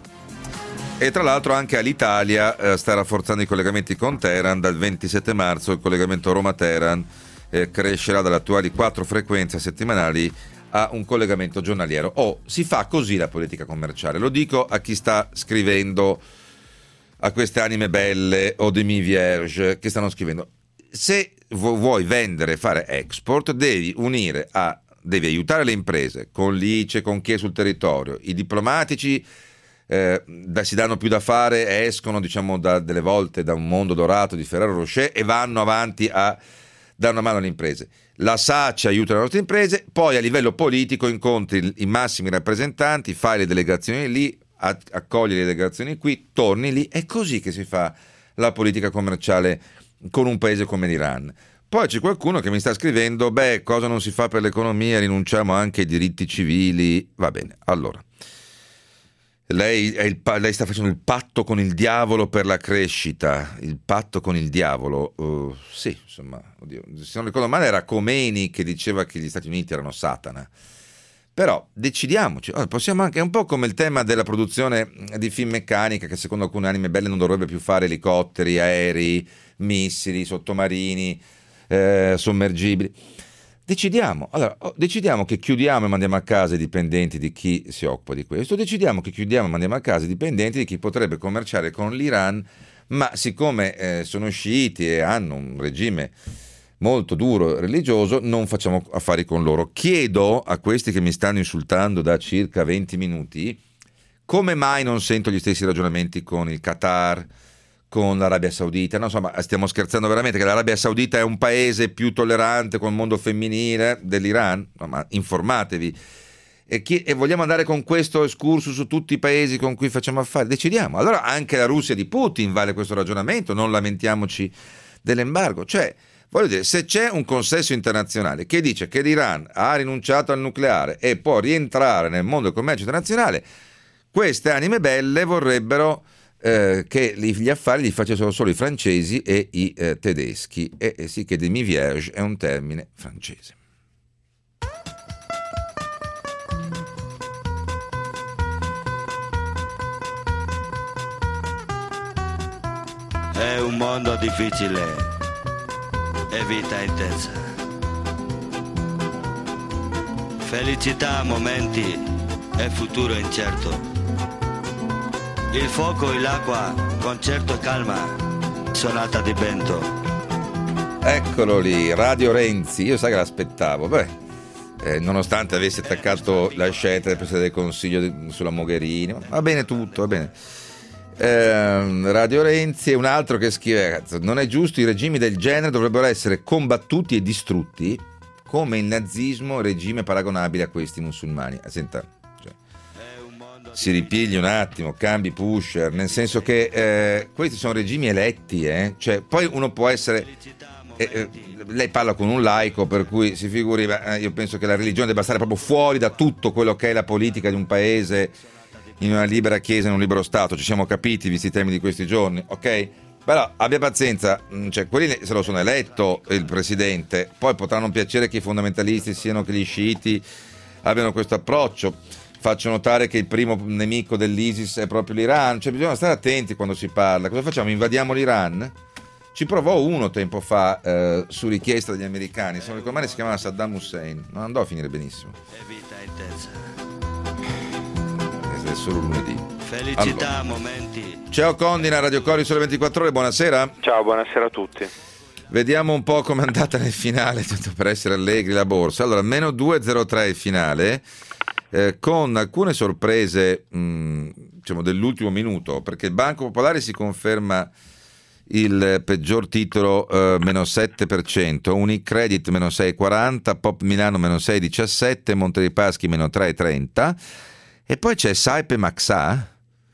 E tra l'altro anche all'Italia sta rafforzando i collegamenti con Teheran. Dal 27 marzo il collegamento Roma-Teheran crescerà dalle attuali 4 frequenze settimanali a un collegamento giornaliero. Si fa così la politica commerciale. Lo dico a chi sta scrivendo, a queste anime belle o demi vierge che stanno scrivendo. Se vuoi vendere, fare export, devi aiutare le imprese con l'ICE, con chi è sul territorio. I diplomatici si danno più da fare, escono delle volte da un mondo dorato di Ferrero Rocher e vanno avanti a dare una mano alle imprese. La SACE aiuta le nostre imprese, poi a livello politico incontri i massimi rappresentanti, fai le delegazioni lì, accogli le delegazioni qui, torni lì. È così che si fa la politica commerciale con un paese come l'Iran. Poi c'è qualcuno che mi sta scrivendo: cosa non si fa per l'economia, rinunciamo anche ai diritti civili. Va bene, allora lei sta facendo il patto con il diavolo per la crescita. Il patto con il diavolo, sì, insomma, oddio, se non ricordo male era Khomeini che diceva che gli Stati Uniti erano Satana. Però decidiamoci, possiamo anche, è un po' come il tema della produzione di Finmeccanica, che secondo alcune anime belle non dovrebbe più fare elicotteri, aerei, missili, sottomarini, sommergibili. Decidiamo che chiudiamo e mandiamo a casa i dipendenti di chi si occupa di questo, decidiamo che chiudiamo e mandiamo a casa i dipendenti di chi potrebbe commerciare con l'Iran, ma siccome sono sciiti e hanno un regime molto duro religioso, non facciamo affari con loro. Chiedo a questi che mi stanno insultando da circa 20 minuti come mai non sento gli stessi ragionamenti con il Qatar, con l'Arabia Saudita. No, insomma, stiamo scherzando veramente che l'Arabia Saudita è un paese più tollerante con il mondo femminile dell'Iran? No, ma informatevi. E vogliamo andare con questo excursus su tutti i paesi con cui facciamo affari? Decidiamo. Allora anche la Russia di Putin vale questo ragionamento, non lamentiamoci dell'embargo. Cioè, voglio dire, se c'è un consesso internazionale che dice che l'Iran ha rinunciato al nucleare e può rientrare nel mondo del commercio internazionale, queste anime belle vorrebbero che gli affari li facessero solo i francesi e i tedeschi, e sì che demi vierge è un termine francese. È un mondo difficile e vita intensa, felicità a momenti e futuro incerto. Il fuoco e l'acqua, concerto e calma, sonata di vento. Eccolo lì, Radio Renzi. Io sai che l'aspettavo, nonostante avesse attaccato la scelta del Presidente del Consiglio sulla Mogherini. Va bene tutto, va bene. Radio Renzi è un altro che scrive: ragazzi, non è giusto, i regimi del genere dovrebbero essere combattuti e distrutti come il nazismo, regime paragonabile a questi musulmani. Senta, si ripigli un attimo, cambi pusher, nel senso che questi sono regimi eletti, cioè poi uno può essere lei parla con un laico, per cui si figuri, io penso che la religione debba stare proprio fuori da tutto quello che è la politica di un paese, in una libera chiesa, in un libero stato. Ci siamo capiti visti i temi di questi giorni, ok? Però abbia pazienza, cioè quelli se lo sono eletto il presidente, poi potranno piacere che i fondamentalisti siano, che gli sciiti abbiano questo approccio. Faccio notare che il primo nemico dell'ISIS è proprio l'Iran, cioè bisogna stare attenti quando si parla. Cosa facciamo? Invadiamo l'Iran? Ci provò uno tempo fa su richiesta degli americani, se non ricordo male si chiamava Saddam Hussein, non andò a finire benissimo. È solo lunedì. Felicità, allora. Momenti. Ciao Condina, Radio Cori Sole 24 Ore, buonasera. Ciao, buonasera a tutti. Vediamo un po' com'è andata nel finale, tanto per essere allegri la borsa. Allora, meno 2,03 il finale. Con alcune sorprese diciamo dell'ultimo minuto, perché il Banco Popolare si conferma il peggior titolo meno 7%, Unicredit meno 6,40%, Pop Milano meno 6,17%, Monte dei Paschi meno 3,30%, e poi c'è Saipem AXA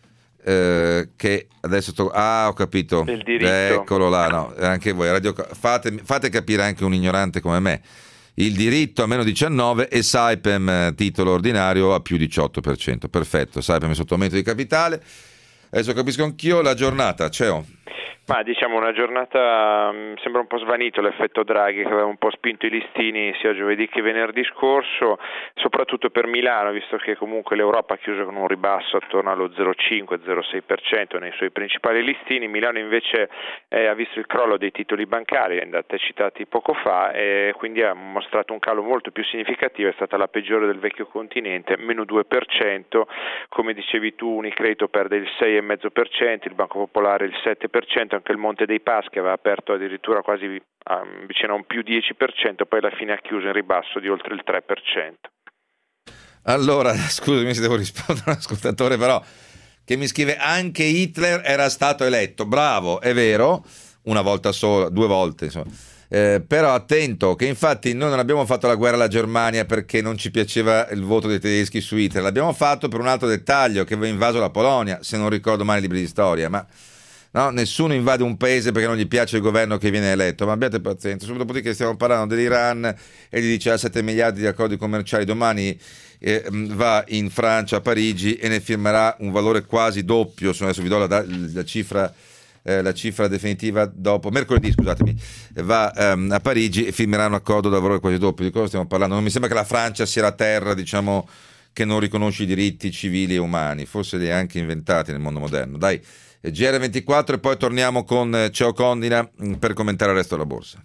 che adesso ho capito, il diritto. Eccolo là, no, anche voi fate capire anche un ignorante come me. Il diritto a meno 19% e Saipem titolo ordinario a più 18%. Perfetto, Saipem è sotto aumento di capitale. Adesso capisco anch'io la giornata, CEO. Ma diciamo una giornata, sembra un po' svanito l'effetto Draghi che aveva un po' spinto i listini sia giovedì che venerdì scorso, soprattutto per Milano, visto che comunque l'Europa ha chiuso con un ribasso attorno allo 0,5-0,6% nei suoi principali listini. Milano invece ha visto il crollo dei titoli bancari, andate citati poco fa, e quindi ha mostrato un calo molto più significativo, è stata la peggiore del vecchio continente, meno 2%, come dicevi tu Unicredit perde il 6,5%, il Banco Popolare il 7%, anche il Monte dei Paschi aveva aperto addirittura quasi vicino a un più 10%, poi alla fine ha chiuso in ribasso di oltre il 3%. Allora, scusami se devo rispondere a un ascoltatore però che mi scrive: anche Hitler era stato eletto. Bravo, è vero, una volta sola, 2 volte insomma. Però attento che infatti noi non abbiamo fatto la guerra alla Germania perché non ci piaceva il voto dei tedeschi su Hitler, l'abbiamo fatto per un altro dettaglio, che aveva invaso la Polonia, se non ricordo male i libri di storia, ma no, nessuno invade un paese perché non gli piace il governo che viene eletto, ma abbiate pazienza, soprattutto perché stiamo parlando dell'Iran e di 17 miliardi di accordi commerciali. Domani va in Francia, a Parigi, e ne firmerà un valore quasi doppio. Adesso vi do la cifra definitiva dopo mercoledì, scusatemi, va a Parigi e firmerà un accordo da valore quasi doppio. Di cosa stiamo parlando? Non mi sembra che la Francia sia la terra, diciamo, che non riconosce i diritti civili e umani, forse li ha anche inventati nel mondo moderno. Dai, GR24 e poi torniamo con CEO Condina per commentare il resto della borsa.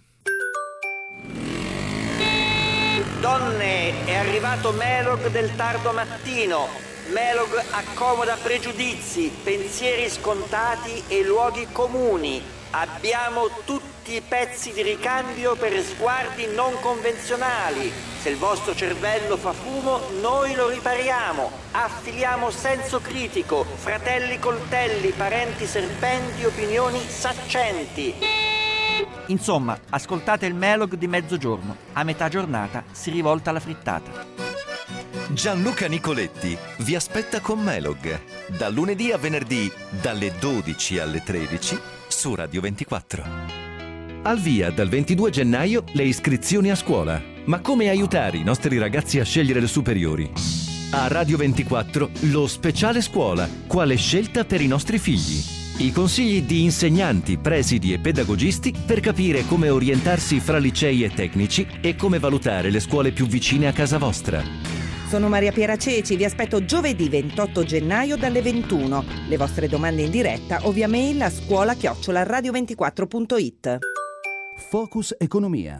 Donne, è arrivato Melog del tardo mattino. Melog accomoda pregiudizi, pensieri scontati e luoghi comuni. Abbiamo tutti i pezzi di ricambio per sguardi non convenzionali. Se il vostro cervello fa fumo, noi lo ripariamo. Affiliamo senso critico, fratelli coltelli, parenti serpenti, opinioni saccenti. Insomma, ascoltate il Melog di mezzogiorno. A metà giornata si rivolta alla frittata. Gianluca Nicoletti vi aspetta con Melog dal lunedì a venerdì dalle 12 alle 13 su Radio 24. Al via dal 22 gennaio le iscrizioni a scuola. Ma come aiutare i nostri ragazzi a scegliere le superiori? A Radio 24 lo speciale scuola, quale scelta per i nostri figli. I consigli di insegnanti, presidi e pedagogisti per capire come orientarsi fra licei e tecnici e come valutare le scuole più vicine a casa vostra. Sono Maria Piera Ceci, vi aspetto giovedì 28 gennaio dalle 21. Le vostre domande in diretta o via mail a scuola@radio24.it. Focus Economia.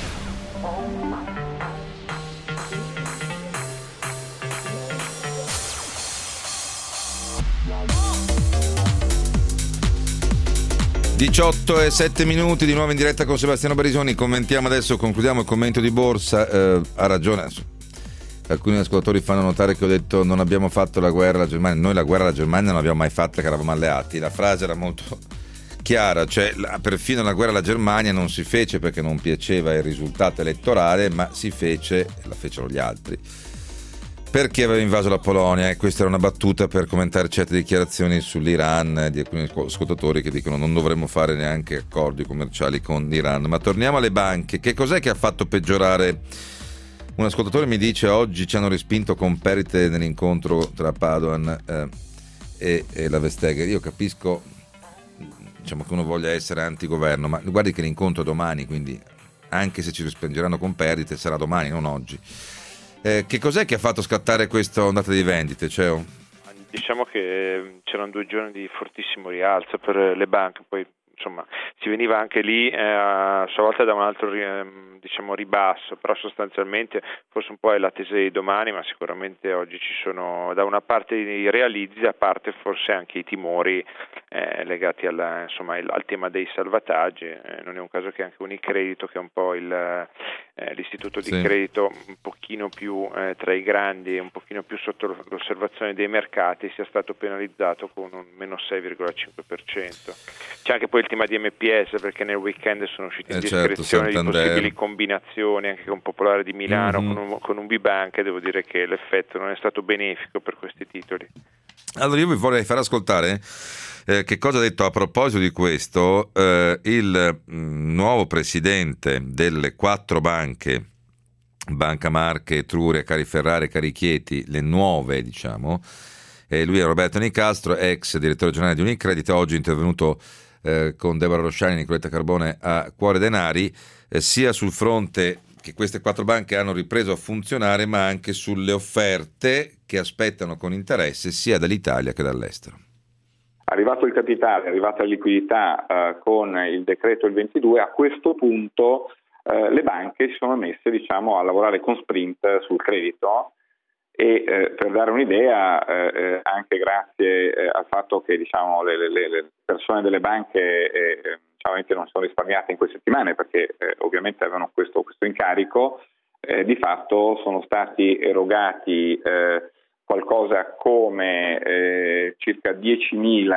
Diciotto e 7 minuti di nuovo in diretta con Sebastiano Barisoni. Commentiamo adesso, concludiamo il commento di borsa. Ha ragione, alcuni ascoltatori fanno notare che ho detto non abbiamo fatto la guerra alla Germania. Noi la guerra alla Germania non l'abbiamo mai fatta, che eravamo alleati. La frase era molto chiara, cioè perfino la guerra alla Germania non si fece perché non piaceva il risultato elettorale, ma si fece, la fecero gli altri, perché aveva invaso la Polonia. E questa era una battuta per commentare certe dichiarazioni sull'Iran di alcuni ascoltatori che dicono non dovremmo fare neanche accordi commerciali con l'Iran. Ma torniamo alle banche. Che cos'è che ha fatto peggiorare? Un ascoltatore mi dice oggi ci hanno respinto con perdite nell'incontro tra Padoan e la Vestager. Io capisco, diciamo, che uno voglia essere antigoverno, ma guardi che l'incontro è domani, quindi anche se ci respingeranno con perdite sarà domani, non oggi. Che cos'è che ha fatto scattare questa ondata di vendite, CEO? Diciamo che c'erano 2 giorni di fortissimo rialzo per le banche, poi insomma si veniva anche lì a sua volta da un altro ribasso, però sostanzialmente forse un po' è l'attesa di domani, ma sicuramente oggi ci sono da una parte i realizzi, a parte forse anche i timori legati al tema dei salvataggi. Non è un caso che anche Unicredit, che è un po' l'istituto di credito un pochino più tra i grandi e un pochino più sotto l'osservazione dei mercati, sia stato penalizzato con un meno 6,5%. C'è anche poi il il tema di MPS, perché nel weekend sono usciti indiscrezioni di possibili combinazioni anche con Popolare di Milano, con un B-Bank, e devo dire che l'effetto non è stato benefico per questi titoli. Allora io vi vorrei far ascoltare che cosa ha detto a proposito di questo il nuovo presidente delle 4 banche, Banca Marche, Etruria, Cariferrari, Carichieti, le nuove diciamo. Lui è Roberto Nicastro, ex direttore generale di Unicredit, oggi è intervenuto con Deborah Rosciani e Nicoletta Carbone a Cuore Denari, sia sul fronte che queste 4 banche hanno ripreso a funzionare, ma anche sulle offerte che aspettano con interesse sia dall'Italia che dall'estero. Arrivato il capitale, arrivata la liquidità con il decreto il 22, a questo punto le banche si sono messe a lavorare con sprint sul credito. E per dare un'idea, anche grazie al fatto che le persone delle banche non sono risparmiate in queste settimane, perché ovviamente avevano questo incarico, di fatto sono stati erogati qualcosa come circa 10.000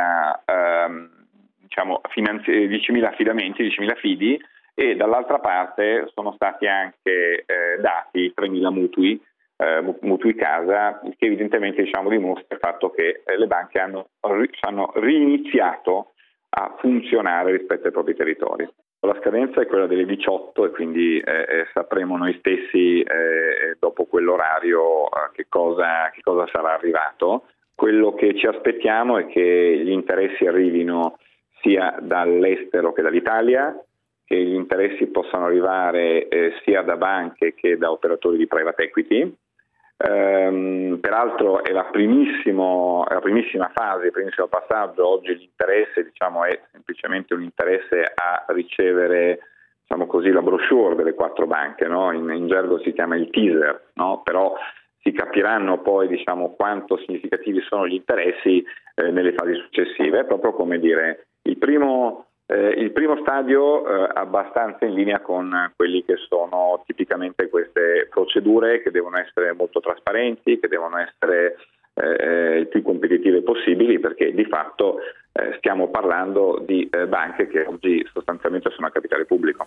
affidamenti, 10.000 fidi, e dall'altra parte sono stati anche dati 3.000 mutui casa, il che evidentemente dimostra il fatto che le banche hanno riiniziato a funzionare rispetto ai propri territori. La scadenza è quella delle 18 e quindi sapremo noi stessi dopo quell'orario che cosa sarà arrivato. Quello che ci aspettiamo è che gli interessi arrivino sia dall'estero che dall'Italia, che gli interessi possano arrivare sia da banche che da operatori di private equity. Peraltro è la primissima fase, il primissimo passaggio. Oggi l'interesse è semplicemente un interesse a ricevere la brochure delle 4 banche, no? In gergo si chiama il teaser, no? Però si capiranno poi quanto significativi sono gli interessi nelle fasi successive. È proprio come dire il primo stadio abbastanza in linea con quelli che sono tipicamente queste procedure, che devono essere molto trasparenti, che devono essere il più competitive possibili, perché di fatto stiamo parlando di banche che oggi sostanzialmente sono a capitale pubblico.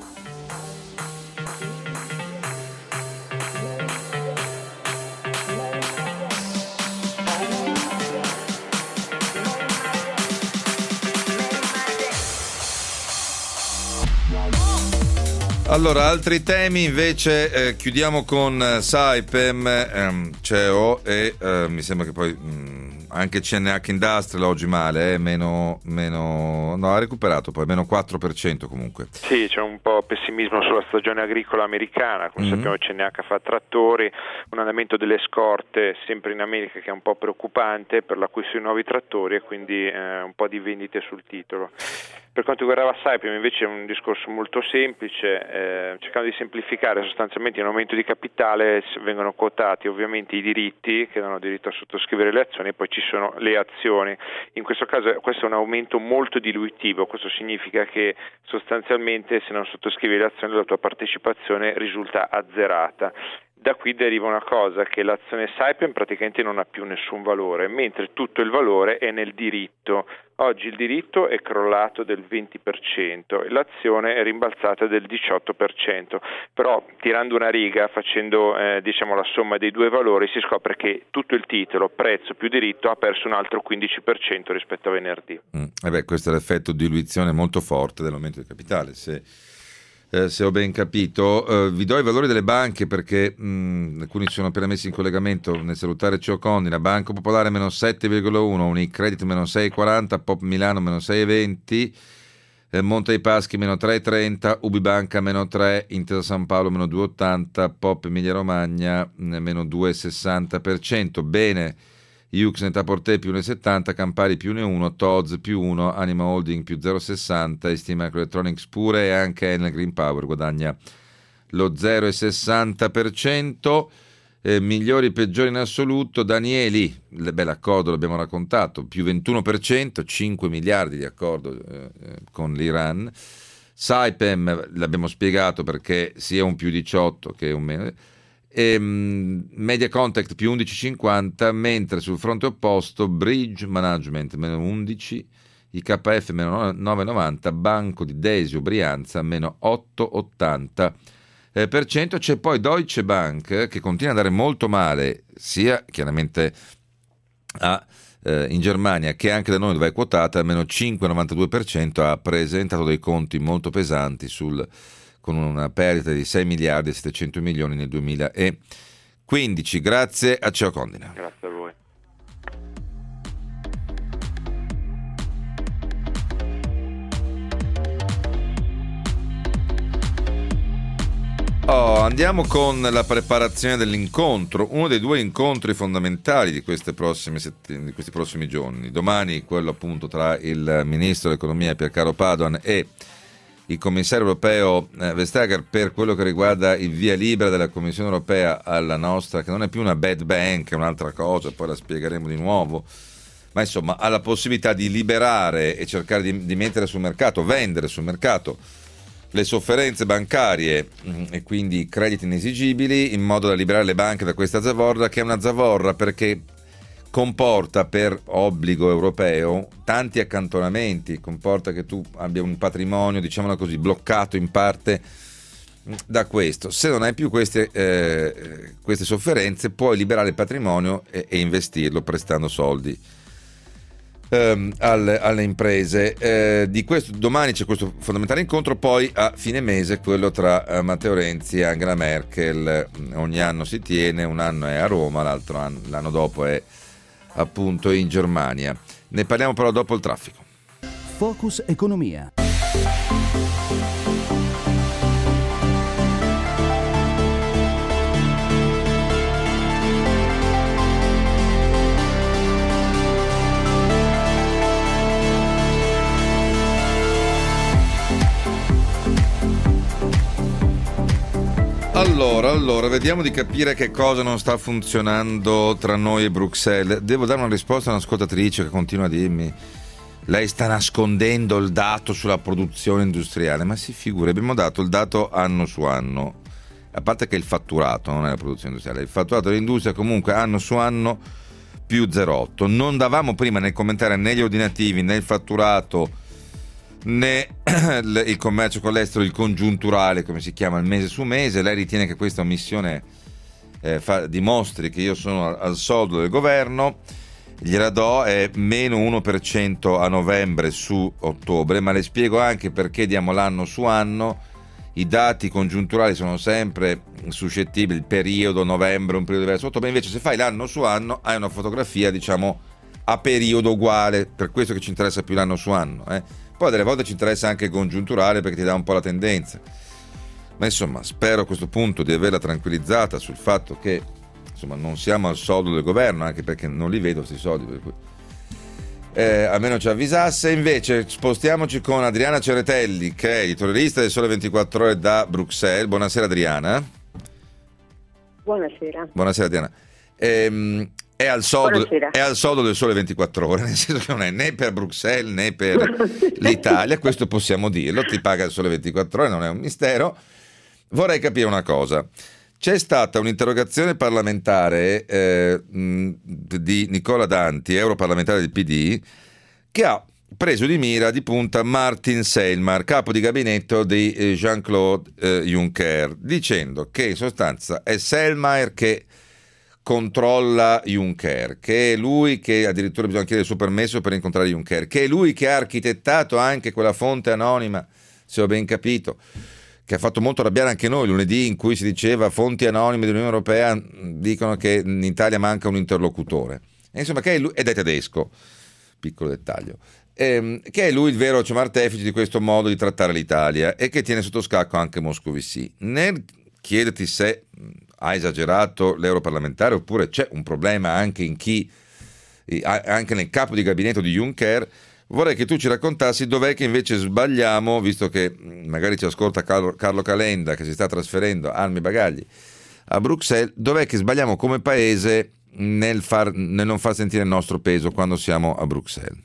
Allora, altri temi invece, chiudiamo con Saipem, CEO, e mi sembra che poi anche CNH Industrial oggi male, ha recuperato poi, meno 4% comunque. Sì, c'è un po' pessimismo sulla stagione agricola americana, come sappiamo CNH fa trattori, un andamento delle scorte sempre in America che è un po' preoccupante per l'acquisto di nuovi trattori e quindi un po' di vendite sul titolo. Per quanto riguardava Saipem invece è un discorso molto semplice, cercando di semplificare, sostanzialmente in aumento di capitale vengono quotati ovviamente i diritti che danno diritto a sottoscrivere le azioni, e poi ci sono le azioni. In questo caso questo è un aumento molto dilutivo, questo significa che sostanzialmente se non sottoscrivi le azioni la tua partecipazione risulta azzerata. Da qui deriva una cosa, che l'azione Saipem praticamente non ha più nessun valore, mentre tutto il valore è nel diritto. Oggi il diritto è crollato del 20% e l'azione è rimbalzata del 18%, però tirando una riga, facendo la somma dei due valori, si scopre che tutto il titolo, prezzo più diritto, ha perso un altro 15% rispetto a venerdì. Questo è l'effetto diluizione molto forte dell'aumento del capitale, se ho ben capito. Vi do i valori delle banche perché alcuni sono appena messi in collegamento. Nel salutare Cio Condina, Banco Popolare meno 7,1, Unicredit meno 6,40, Pop Milano meno 6,20, Monte dei Paschi meno 3,30, UBI Banca meno 3, Intesa San Paolo meno 2,80, Pop Emilia Romagna meno 2,60%. Bene, Yux Net-a-Porter più 1,70, Campari più 1,1, Tod's più 1, Anima Holding più 0,60, Steam Microelectronics pure, e anche Enel Green Power guadagna lo 0,60%. Migliori e peggiori in assoluto, Danieli, l'accordo l'abbiamo raccontato, più 21%, 5 miliardi di accordo con l'Iran. Saipem l'abbiamo spiegato perché sia un più 18 che un meno. Media Contact più 11,50, mentre sul fronte opposto Bridge Management meno 11, IKF meno 9,90, Banco di Desio Brianza meno 8,80%. C'è poi Deutsche Bank che continua a dare molto male, sia chiaramente in Germania che anche da noi dove è quotata, meno 5,92%, ha presentato dei conti molto pesanti con una perdita di 6 miliardi e 700 milioni nel 2015. Grazie a Ceo Condina. Grazie a voi. Andiamo con la preparazione dell'incontro, uno dei due incontri fondamentali di questi prossimi giorni. Domani quello appunto tra il ministro dell'economia Piercaro Padoan e il commissario europeo Vestager per quello che riguarda il via libera della Commissione europea alla nostra, che non è più una bad bank, è un'altra cosa, poi la spiegheremo di nuovo, ma insomma ha la possibilità di liberare e cercare di mettere sul mercato, vendere sul mercato le sofferenze bancarie e quindi i crediti inesigibili, in modo da liberare le banche da questa zavorra, che è una zavorra perché comporta per obbligo europeo tanti accantonamenti, comporta che tu abbia un patrimonio, diciamolo così, bloccato in parte da questo. Se non hai più queste sofferenze, puoi liberare il patrimonio e investirlo prestando soldi alle imprese. Di questo domani c'è questo fondamentale incontro, poi a fine mese quello tra Matteo Renzi e Angela Merkel. Ogni anno si tiene, un anno è a Roma, l'anno dopo è appunto in Germania. Ne parliamo però dopo il traffico. Focus Economia. Allora, vediamo di capire che cosa non sta funzionando tra noi e Bruxelles. Devo dare una risposta a un'ascoltatrice che continua a dirmi: lei sta nascondendo il dato sulla produzione industriale. Ma si figuri, abbiamo dato il dato anno su anno, a parte che il fatturato non è la produzione industriale, il fatturato dell'industria comunque anno su anno più 0,8. Non davamo prima né commentare né gli ordinativi né il fatturato né il commercio con l'estero, il congiunturale come si chiama, il mese su mese. Lei ritiene che questa omissione dimostri che io sono al soldo del governo. Gliela do, è meno 1% a novembre su ottobre, ma le spiego anche perché diamo l'anno su anno. I dati congiunturali sono sempre suscettibili, il periodo novembre, un periodo diverso ottobre, invece se fai l'anno su anno hai una fotografia diciamo a periodo uguale, per questo che ci interessa più l'anno su anno. Poi delle volte ci interessa anche il congiunturale perché ti dà un po' la tendenza, ma insomma spero a questo punto di averla tranquillizzata sul fatto che insomma non siamo al soldo del governo, anche perché non li vedo questi soldi, per cui almeno ci avvisasse. Invece spostiamoci con Adriana Ceretelli, che è editorialista del Sole 24 Ore da Bruxelles. Buonasera Adriana. Buonasera Adriana. È al soldo del Sole 24 Ore, nel senso che non è né per Bruxelles né per l'Italia, questo possiamo dirlo, ti paga il Sole 24 Ore, non è un mistero. Vorrei capire una cosa: c'è stata un'interrogazione parlamentare di Nicola Danti, europarlamentare del PD, che ha preso di mira di punta Martin Selmayr, capo di gabinetto di Jean-Claude Juncker, dicendo che in sostanza è Selmayr che controlla Juncker, che è lui che addirittura bisogna chiedere il suo permesso per incontrare Juncker, che è lui che ha architettato anche quella fonte anonima, se ho ben capito, che ha fatto molto arrabbiare anche noi lunedì, in cui si diceva fonti anonime dell'Unione Europea dicono che in Italia manca un interlocutore. E insomma, che è lui, ed è tedesco, piccolo dettaglio, che è lui il vero artefice di questo modo di trattare l'Italia e che tiene sotto scacco anche Moscovici. Nel chiederti se ha esagerato l'europarlamentare oppure c'è un problema anche anche nel capo di gabinetto di Juncker, vorrei che tu ci raccontassi dov'è che invece sbagliamo, visto che magari ci ascolta Carlo Calenda che si sta trasferendo armi e bagagli a Bruxelles, dov'è che sbagliamo come paese nel non far sentire il nostro peso quando siamo a Bruxelles?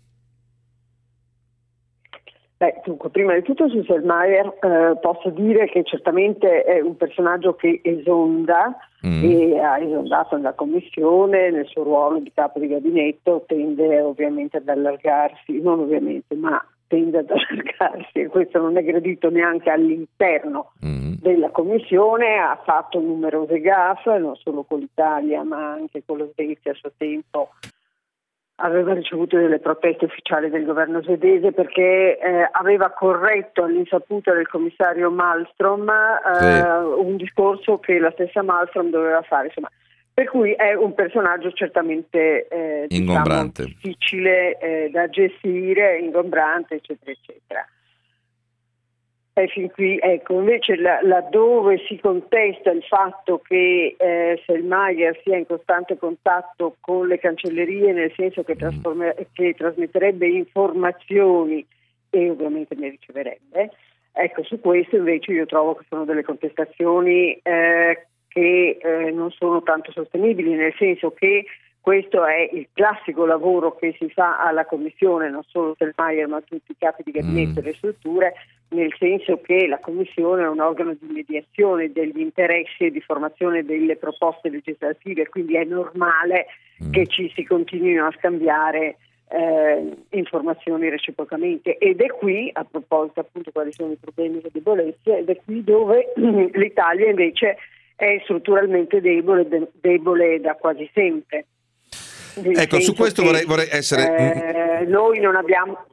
Dunque, prima di tutto su Selmayr posso dire che certamente è un personaggio che esonda e ha esondato nella commissione, nel suo ruolo di capo di gabinetto tende ovviamente ad allargarsi, non ovviamente, ma tende ad allargarsi, e questo non è gradito neanche all'interno della commissione. Ha fatto numerose gaffe, non solo con l'Italia ma anche con lo Svezia a suo tempo. Aveva ricevuto delle proteste ufficiali del governo svedese perché aveva corretto all'insaputa del commissario Malmström un discorso che la stessa Malmström doveva fare, insomma. Per cui è un personaggio certamente ingombrante, difficile da gestire, ingombrante, eccetera, eccetera. E fin qui, ecco, invece laddove si contesta il fatto che Selmayr sia in costante contatto con le cancellerie, nel senso che trasmetterebbe informazioni e ovviamente ne riceverebbe, ecco, su questo invece io trovo che sono delle contestazioni che non sono tanto sostenibili, nel senso che questo è il classico lavoro che si fa alla Commissione, non solo Selmayr ma tutti i capi di gabinetto e le strutture, nel senso che la Commissione è un organo di mediazione degli interessi e di formazione delle proposte legislative, quindi è normale che ci si continuino a scambiare informazioni reciprocamente, ed è qui, a proposito appunto quali sono i problemi e le debolezze, ed è qui dove l'Italia invece è strutturalmente debole da quasi sempre. Ecco, su questo vorrei essere... noi non abbiamo...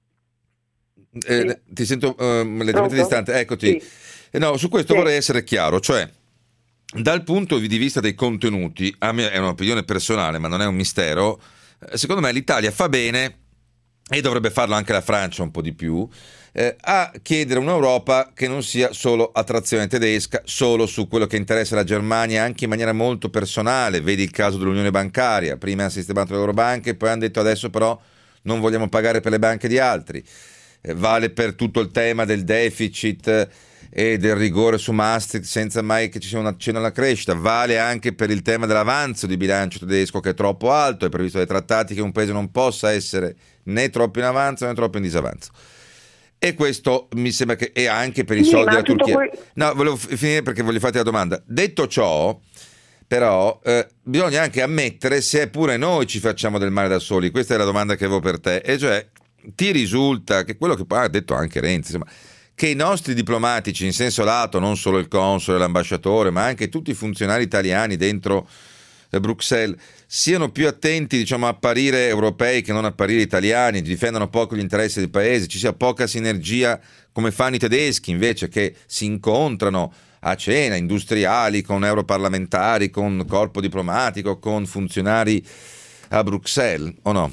ti sento leggermente distante, eccoti. Sì. No, su questo vorrei essere chiaro, cioè dal punto di vista dei contenuti, a me è un'opinione personale ma non è un mistero, secondo me l'Italia fa bene, e dovrebbe farlo anche la Francia un po' di più, a chiedere un'Europa che non sia solo a trazione tedesca, solo su quello che interessa la Germania, anche in maniera molto personale. Vedi il caso dell'unione bancaria: prima hanno sistemato le loro banche, poi hanno detto adesso però non vogliamo pagare per le banche di altri. Vale per tutto il tema del deficit e del rigore su Maastricht senza mai che ci sia un accenno alla crescita. Vale anche per il tema dell'avanzo di bilancio tedesco, che è troppo alto. È previsto dai trattati che un paese non possa essere né troppo in avanzo né troppo in disavanzo, e questo mi sembra che è anche per i soldi della Turchia. No, volevo finire perché voglio farti la domanda. Detto ciò, però bisogna anche ammettere se pure noi ci facciamo del male da soli. Questa è la domanda che avevo per te, e cioè ti risulta che quello che poi ha detto anche Renzi, insomma, che i nostri diplomatici in senso lato, non solo il console, l'ambasciatore, ma anche tutti i funzionari italiani dentro Bruxelles, siano più attenti, diciamo, a apparire europei che non apparire italiani, difendano poco gli interessi del paese, ci sia poca sinergia come fanno i tedeschi invece, che si incontrano a cena, industriali, con europarlamentari, con corpo diplomatico, con funzionari a Bruxelles, o no?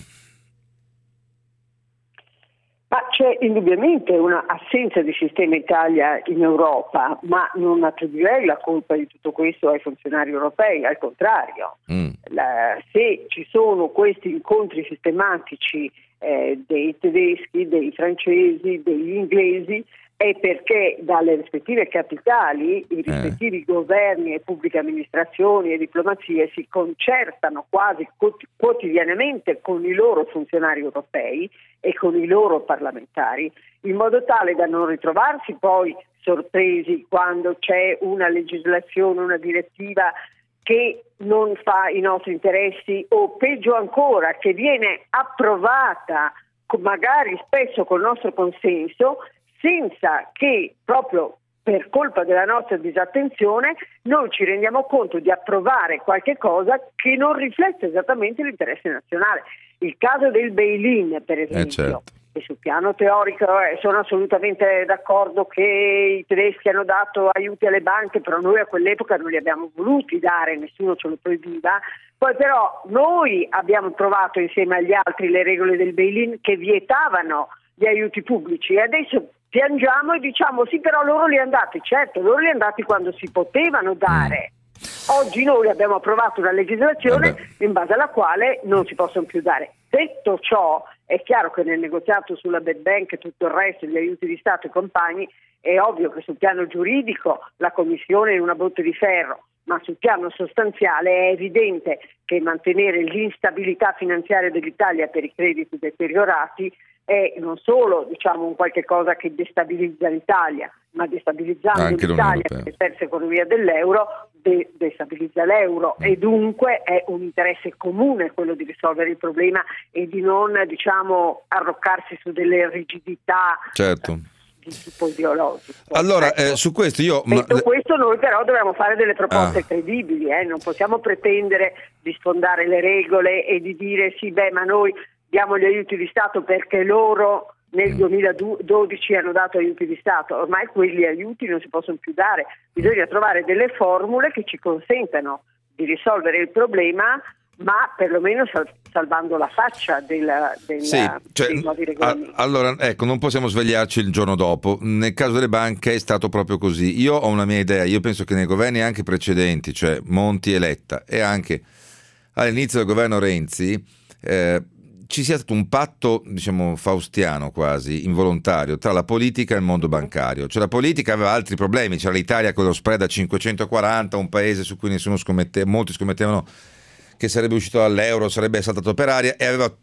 Ma c'è indubbiamente una assenza di sistema Italia in Europa, ma non attribuirei la colpa di tutto questo ai funzionari europei, al contrario. Se ci sono questi incontri sistematici dei tedeschi, dei francesi, degli inglesi, è perché dalle rispettive capitali i rispettivi governi e pubbliche amministrazioni e diplomazie si concertano quasi quotidianamente con i loro funzionari europei e con i loro parlamentari, in modo tale da non ritrovarsi poi sorpresi quando c'è una legislazione, una direttiva che non fa i nostri interessi, o peggio ancora che viene approvata magari spesso col nostro consenso, senza che proprio per colpa della nostra disattenzione noi ci rendiamo conto di approvare qualche cosa che non riflette esattamente l'interesse nazionale. Il caso del bail-in, per esempio, certo. E sul piano teorico sono assolutamente d'accordo che i tedeschi hanno dato aiuti alle banche, però noi a quell'epoca non li abbiamo voluti dare, nessuno ce lo proibiva. Poi però noi abbiamo trovato insieme agli altri le regole del bail-in che vietavano gli aiuti pubblici, e adesso piangiamo e diciamo sì, però loro li hanno dati. Certo, loro li hanno dati quando si potevano dare. Oggi noi abbiamo approvato una legislazione in base alla quale non si possono più dare. Detto ciò, è chiaro che nel negoziato sulla bad bank e tutto il resto, gli aiuti di Stato e compagni, è ovvio che sul piano giuridico la Commissione è una botte di ferro, ma sul piano sostanziale è evidente che mantenere l'instabilità finanziaria dell'Italia per i crediti deteriorati è non solo, diciamo, un qualche cosa che destabilizza l'Italia, ma destabilizzando anche l'Italia per la terza economia dell'euro destabilizza l'euro, e dunque è un interesse comune quello di risolvere il problema e di non, diciamo, arroccarsi su delle rigidità. Certo. Di tipo ideologico. Allora, su questo io... Detto questo, noi però dobbiamo fare delle proposte credibili, non possiamo pretendere di sfondare le regole e di dire sì, ma noi diamo gli aiuti di Stato perché loro nel 2012 hanno dato aiuti di Stato. Ormai quegli aiuti non si possono più dare, bisogna trovare delle formule che ci consentano di risolvere il problema, ma perlomeno salvando la faccia dei nuovi regolamenti. Allora, ecco, non possiamo svegliarci il giorno dopo. Nel caso delle banche è stato proprio così. Io ho una mia idea, io penso che nei governi anche precedenti, cioè Monti e Letta, e anche all'inizio del governo Renzi, ci sia stato un patto, diciamo, faustiano quasi, involontario, tra la politica e il mondo bancario. Cioè la politica aveva altri problemi, c'era l'Italia con lo spread a 540, un paese su cui molti scommettevano che sarebbe uscito dall'euro, sarebbe saltato per aria, e aveva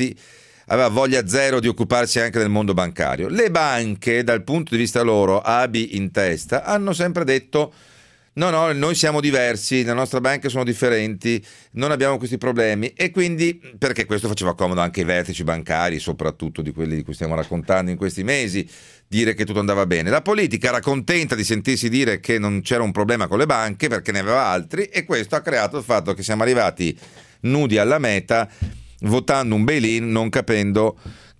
voglia zero di occuparsi anche del mondo bancario. Le banche, dal punto di vista loro, abi in testa, hanno sempre detto no, noi siamo diversi, le nostre banche sono differenti, non abbiamo questi problemi, e quindi, perché questo faceva comodo anche ai vertici bancari, soprattutto di quelli di cui stiamo raccontando in questi mesi, dire che tutto andava bene. La politica era contenta di sentirsi dire che non c'era un problema con le banche perché ne aveva altri, e questo ha creato il fatto che siamo arrivati nudi alla meta votando un bail-in, non capendo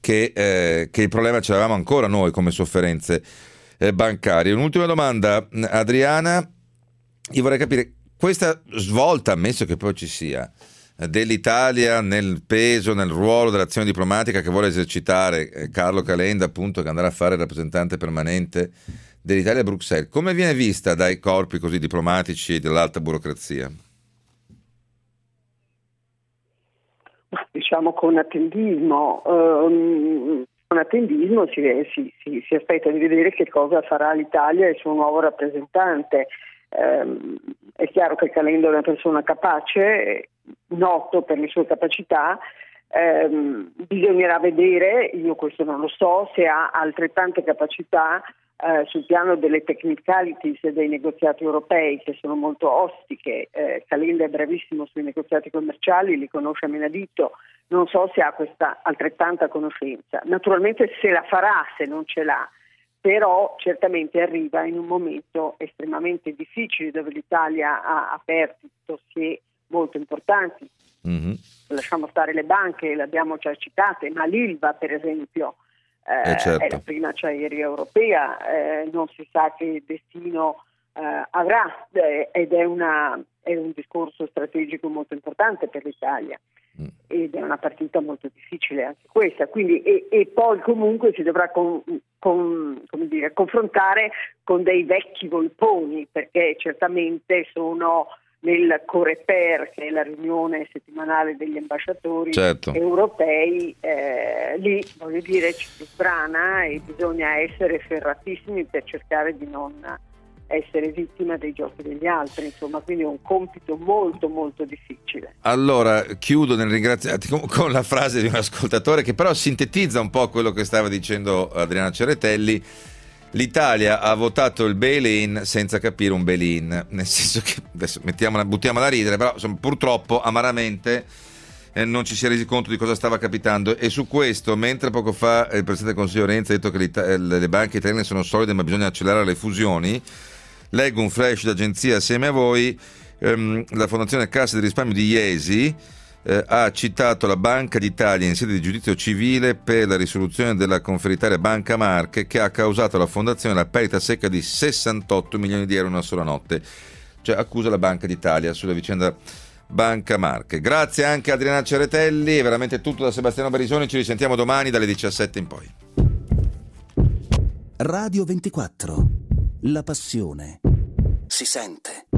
che il problema ce l'avevamo ancora noi come sofferenze bancarie. Un'ultima domanda, Adriana. Io vorrei capire questa svolta, ammesso che poi ci sia, dell'Italia nel peso, nel ruolo dell'azione diplomatica che vuole esercitare Carlo Calenda, appunto, che andrà a fare il rappresentante permanente dell'Italia a Bruxelles, come viene vista dai corpi così diplomatici e dell'alta burocrazia? Diciamo con attendismo. Con attendismo si aspetta di vedere che cosa farà l'Italia e il suo nuovo rappresentante. È chiaro che Calenda è una persona capace, noto per le sue capacità, bisognerà vedere, io questo non lo so, se ha altrettante capacità sul piano delle technicalities dei negoziati europei, che sono molto ostiche. Calenda è bravissimo sui negoziati commerciali, li conosce a menadito, non so se ha questa altrettanta conoscenza. Naturalmente se la farà, se non ce l'ha, però certamente arriva in un momento estremamente difficile, dove l'Italia ha aperto dossier molto importanti. Mm-hmm. Lasciamo stare le banche, le abbiamo già citate, ma l'Ilva per esempio certo. È la prima acciaieria europea, non si sa che destino avrà, ed è un discorso strategico molto importante per l'Italia. Ed è una partita molto difficile anche questa, quindi e poi comunque si dovrà confrontare con dei vecchi volponi, perché certamente sono nel Coreper, che è la riunione settimanale degli ambasciatori europei, lì voglio dire ci si sbrana e bisogna essere ferratissimi per cercare di non essere vittima dei giochi degli altri, insomma, quindi è un compito molto molto difficile. Allora chiudo nel ringraziarti con la frase di un ascoltatore che però sintetizza un po' quello che stava dicendo Adriana Ceretelli. L'Italia ha votato il bail-in senza capire un bail-in, nel senso che adesso buttiamola a ridere, però insomma, purtroppo amaramente non ci si è resi conto di cosa stava capitando, e su questo, mentre poco fa il Presidente del Consiglio Renzi ha detto che le banche italiane sono solide ma bisogna accelerare le fusioni, leggo un flash d'agenzia assieme a voi. La Fondazione Cassa di Risparmio di Iesi ha citato la Banca d'Italia in sede di giudizio civile per la risoluzione della conferitaria Banca Marche, che ha causato alla Fondazione la perdita secca di 68 milioni di euro in una sola notte. Cioè accusa la Banca d'Italia sulla vicenda Banca Marche. Grazie anche a Adriana Ceretelli, è veramente tutto da Sebastiano Barisoni, ci risentiamo domani dalle 17 in poi. Radio 24, la passione si sente.